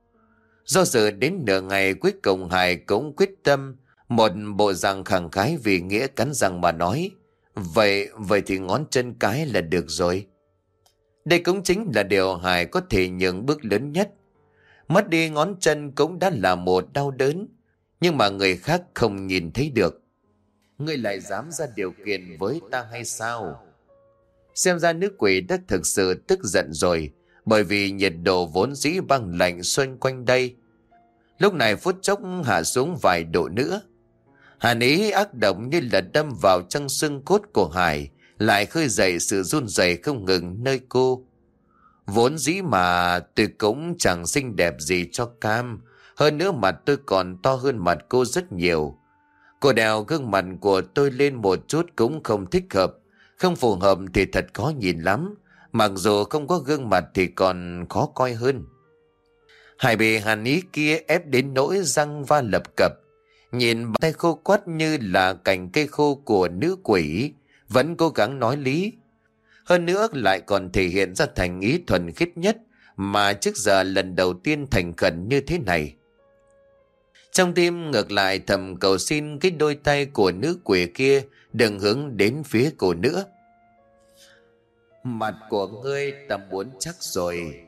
Do dự đến nửa ngày, cuối cùng Hải cũng quyết tâm, một bộ dạng khẳng khái vì nghĩa cắn răng mà nói: Vậy, vậy thì ngón chân cái là được rồi. Đây cũng chính là điều Hải có thể nhường bước lớn nhất. Mất đi ngón chân cũng đã là một đau đớn, nhưng mà người khác không nhìn thấy được. Ngươi lại dám ra điều kiện với ta hay sao? Xem ra nữ quỷ đã thực sự tức giận rồi, bởi vì nhiệt độ vốn dĩ băng lạnh xung quanh đây lúc này phút chốc hạ xuống vài độ nữa. Hàn ý ác độc như là đâm vào trong xương cốt của Hải, lại khơi dậy sự run rẩy không ngừng nơi cô. Vốn dĩ mà tôi cũng chẳng xinh đẹp gì cho cam, Hơn nữa mặt tôi còn to hơn mặt cô rất nhiều. Cô đeo gương mặt của tôi lên một chút cũng không thích hợp. Không phù hợp thì thật khó nhìn lắm. Mặc dù không có gương mặt thì còn khó coi hơn. Hải bị hàn ý kia ép đến nỗi răng va lập cập. Nhìn bàn tay khô quắt như là cành cây khô của nữ quỷ, vẫn cố gắng nói lý. Hơn nữa lại còn thể hiện ra thành ý thuần khiết nhất mà trước giờ lần đầu tiên thành khẩn như thế này. Trong tim ngược lại thầm cầu xin cái đôi tay của nữ quỷ kia đừng hướng đến phía cô nữa. Mặt của ngươi ta muốn chắc rồi.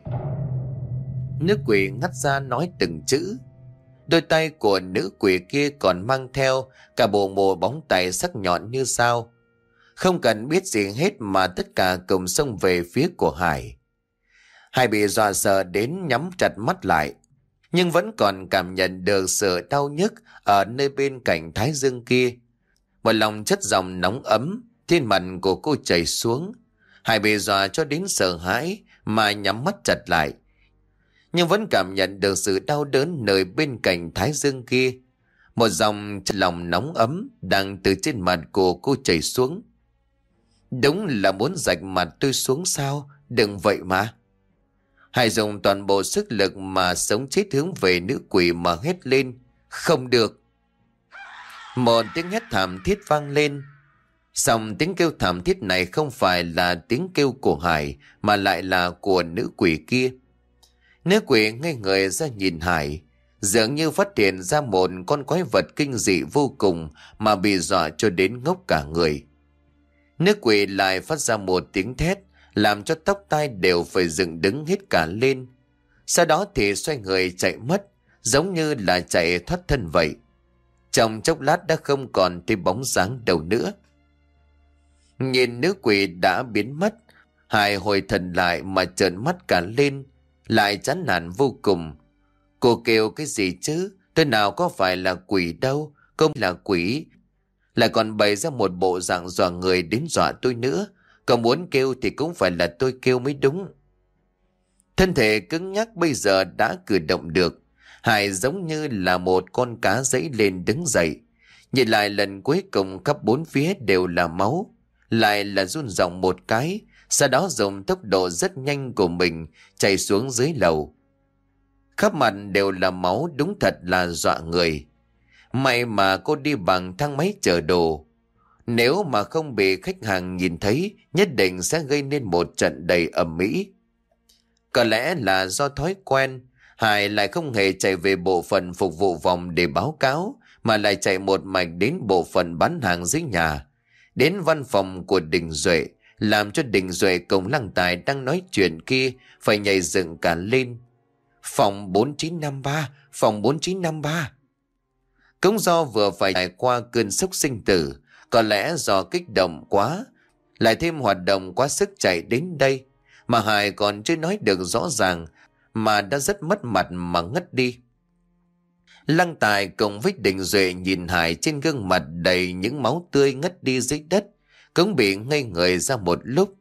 Nữ quỷ ngắt ra nói từng chữ. Đôi tay của nữ quỷ kia còn mang theo cả bộ mồ bóng tay sắc nhọn như sao. Không cần biết gì hết mà tất cả cùng xông về phía của Hải. Hải bị dọa sợ đến nhắm chặt mắt lại, nhưng vẫn còn cảm nhận được sự đau nhức ở nơi bên cạnh thái dương kia. Một lòng chất dòng nóng ấm, trên mặt của cô chảy xuống. Hải bị dọa cho đến sợ hãi mà nhắm mắt chặt lại, nhưng vẫn cảm nhận được sự đau đớn nơi bên cạnh thái dương kia. Một dòng chất lòng nóng ấm đang từ trên mặt của cô chảy xuống. Đúng là muốn rạch mặt tôi xuống sao? Đừng vậy mà. Hải dùng toàn bộ sức lực mà sống chết hướng về nữ quỷ mà hét lên. Không được. Một tiếng hét thảm thiết vang lên. Song tiếng kêu thảm thiết này không phải là tiếng kêu của Hải mà lại là của nữ quỷ kia. Nữ quỷ ngây người ra nhìn Hải, dường như phát hiện ra một con quái vật kinh dị vô cùng mà bị dọa cho đến ngốc cả người. Nữ quỷ lại phát ra một tiếng thét làm cho tóc tai đều phải dựng đứng hết cả lên. Sau đó thì xoay người chạy mất, giống như là chạy thoát thân vậy. Trong chốc lát đã không còn thấy bóng dáng đâu nữa. Nhìn nữ quỷ đã biến mất, Hải hồi thần lại mà trợn mắt cả lên, lại chán nản vô cùng. Cô kêu cái gì chứ? Tôi nào có phải là quỷ đâu, không là quỷ. Lại còn bày ra một bộ dạng dọa người đến dọa tôi nữa. Còn muốn kêu thì cũng phải là tôi kêu mới đúng. Thân thể cứng nhắc bây giờ đã cử động được. Hải giống như là một con cá dẫy lên đứng dậy. Nhìn lại lần cuối cùng khắp bốn phía đều là máu. Lại là run rộng một cái, sau đó dùng tốc độ rất nhanh của mình chạy xuống dưới lầu. Khắp mặt đều là máu, đúng thật là dọa người. May mà cô đi bằng thang máy chở đồ. Nếu mà không bị khách hàng nhìn thấy, nhất định sẽ gây nên một trận đầy ầm ĩ. Có lẽ là do thói quen, Hải lại không hề chạy về bộ phận phục vụ vòng để báo cáo, mà lại chạy một mạch đến bộ phận bán hàng dưới nhà, đến văn phòng của Đình Duệ, làm cho Đình Duệ cùng Lăng Tài đang nói chuyện kia phải nhảy dựng cả lên. Phòng bốn chín năm ba, phòng bốn chín năm ba. Cũng do vừa phải trải qua cơn sốc sinh tử, có lẽ do kích động quá, lại thêm hoạt động quá sức chạy đến đây, mà Hải còn chưa nói được rõ ràng mà đã rất mất mặt mà ngất đi. Lăng Tài cùng với Đình Duệ nhìn Hải trên gương mặt đầy những máu tươi ngất đi dưới đất, cũng bị ngây người ra một lúc.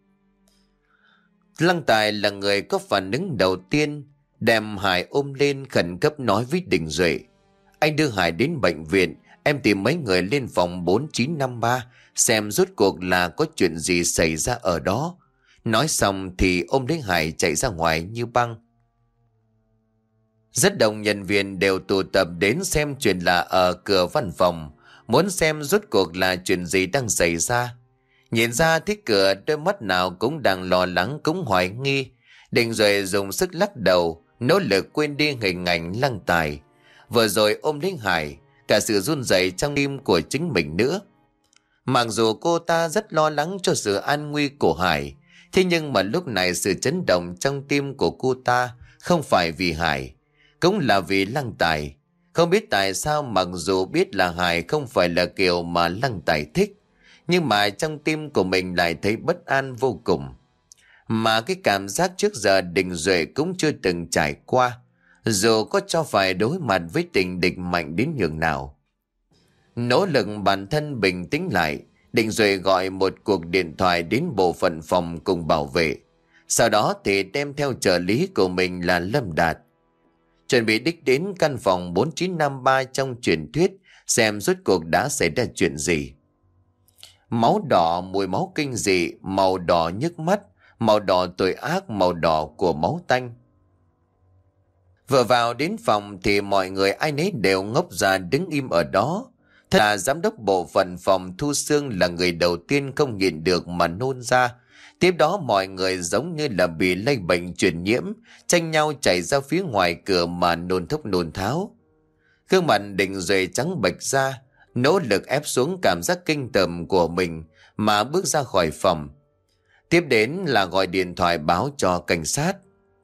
Lăng Tài là người có phản ứng đầu tiên, đem Hải ôm lên khẩn cấp nói với Đình Duệ. Anh đưa Hải đến bệnh viện, em tìm mấy người lên phòng bốn chín năm ba xem rốt cuộc là có chuyện gì xảy ra ở đó. Nói xong thì ôm lấy Hải chạy ra ngoài như băng. Rất đông nhân viên đều tụ tập đến xem chuyện lạ ở cửa văn phòng, muốn xem rốt cuộc là chuyện gì đang xảy ra. Nhìn ra thấy cửa, đôi mắt nào cũng đang lo lắng cũng hoài nghi. Đình Duệ dùng sức lắc đầu, nỗ lực quên đi hình ảnh Lăng Tài vừa rồi ôm lấy Hải, cả sự run rẩy trong tim của chính mình nữa. Mặc dù cô ta rất lo lắng cho sự an nguy của Hải, thế nhưng mà lúc này sự chấn động trong tim của cô ta không phải vì Hải, cũng là vì Lăng Tài. Không biết tại sao, mặc dù biết là Hải không phải là kiểu mà Lăng Tài thích, nhưng mà trong tim của mình lại thấy bất an vô cùng. Mà cái cảm giác trước giờ Đình Duệ cũng chưa từng trải qua, dù có cho phải đối mặt với tình địch mạnh đến nhường nào. Nỗ lực bản thân bình tĩnh lại, Đình Duệ gọi một cuộc điện thoại đến bộ phận phòng cùng bảo vệ. Sau đó thì đem theo trợ lý của mình là Lâm Đạt. chuẩn bị đích đến căn phòng bốn chín năm ba trong truyền thuyết xem rốt cuộc đã xảy ra chuyện gì. Máu đỏ, mùi máu kinh dị, màu đỏ nhức mắt, màu đỏ tội ác, màu đỏ của máu tanh. Vừa vào đến phòng thì mọi người ai nấy đều ngốc ra đứng im ở đó. Thật là giám đốc bộ phận phòng Thu Sương là người đầu tiên không nhịn được mà nôn ra. Tiếp đó mọi người giống như là bị lây bệnh truyền nhiễm, tranh nhau chạy ra phía ngoài cửa mà nôn thốc nôn tháo. Gương mặt Đình Duệ trắng bệch ra, nỗ lực ép xuống cảm giác kinh tởm của mình mà bước ra khỏi phòng. Tiếp đến là gọi điện thoại báo cho cảnh sát.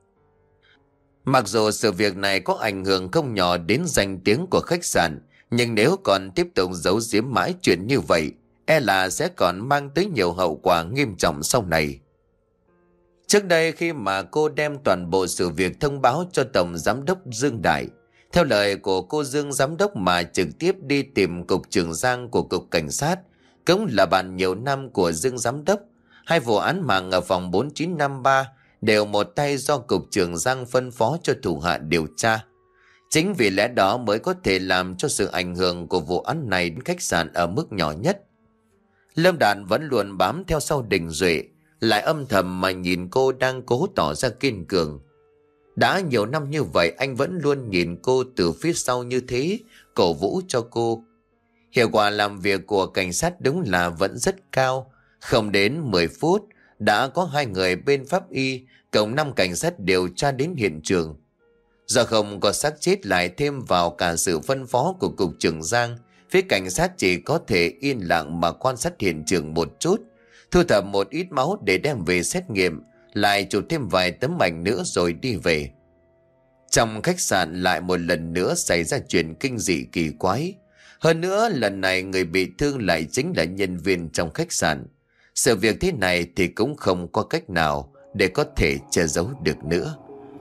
Mặc dù sự việc này có ảnh hưởng không nhỏ đến danh tiếng của khách sạn, nhưng nếu còn tiếp tục giấu giếm mãi chuyện như vậy, e là sẽ còn mang tới nhiều hậu quả nghiêm trọng sau này. Trước đây khi mà cô đem toàn bộ sự việc thông báo cho Tổng Giám đốc Dương Đại, theo lời của cô Dương Giám đốc mà trực tiếp đi tìm Cục trưởng Giang của Cục Cảnh sát, cũng là bạn nhiều năm của Dương Giám đốc. Hai vụ án mạng ở phòng bốn chín năm ba đều một tay do Cục trưởng Giang phân phó cho thủ hạ điều tra. Chính vì lẽ đó mới có thể làm cho sự ảnh hưởng của vụ án này đến khách sạn ở mức nhỏ nhất. Lâm Đạt vẫn luôn bám theo sau Đình Duệ, lại âm thầm mà nhìn cô đang cố tỏ ra kiên cường. Đã nhiều năm như vậy anh vẫn luôn nhìn cô từ phía sau như thế, cổ vũ cho cô. Hiệu quả làm việc của cảnh sát đúng là vẫn rất cao. Không đến mười phút, đã có hai người bên pháp y, cộng năm cảnh sát điều tra đến hiện trường. Do không có xác chết lại thêm vào cả sự phân phó của Cục trưởng Giang, phía cảnh sát chỉ có thể yên lặng mà quan sát hiện trường một chút, thu thập một ít máu để đem về xét nghiệm, lại chụp thêm vài tấm ảnh nữa rồi đi về. Trong khách sạn lại một lần nữa xảy ra chuyện kinh dị kỳ quái. Hơn nữa lần này người bị thương lại chính là nhân viên trong khách sạn. Sự việc thế này thì cũng không có cách nào để có thể che giấu được nữa.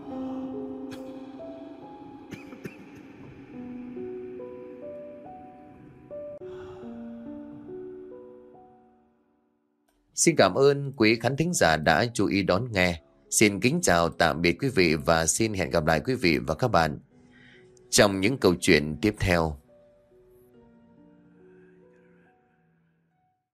Xin cảm ơn quý khán thính giả đã chú ý đón nghe. Xin kính chào tạm biệt quý vị và xin hẹn gặp lại quý vị và các bạn trong những câu chuyện tiếp theo.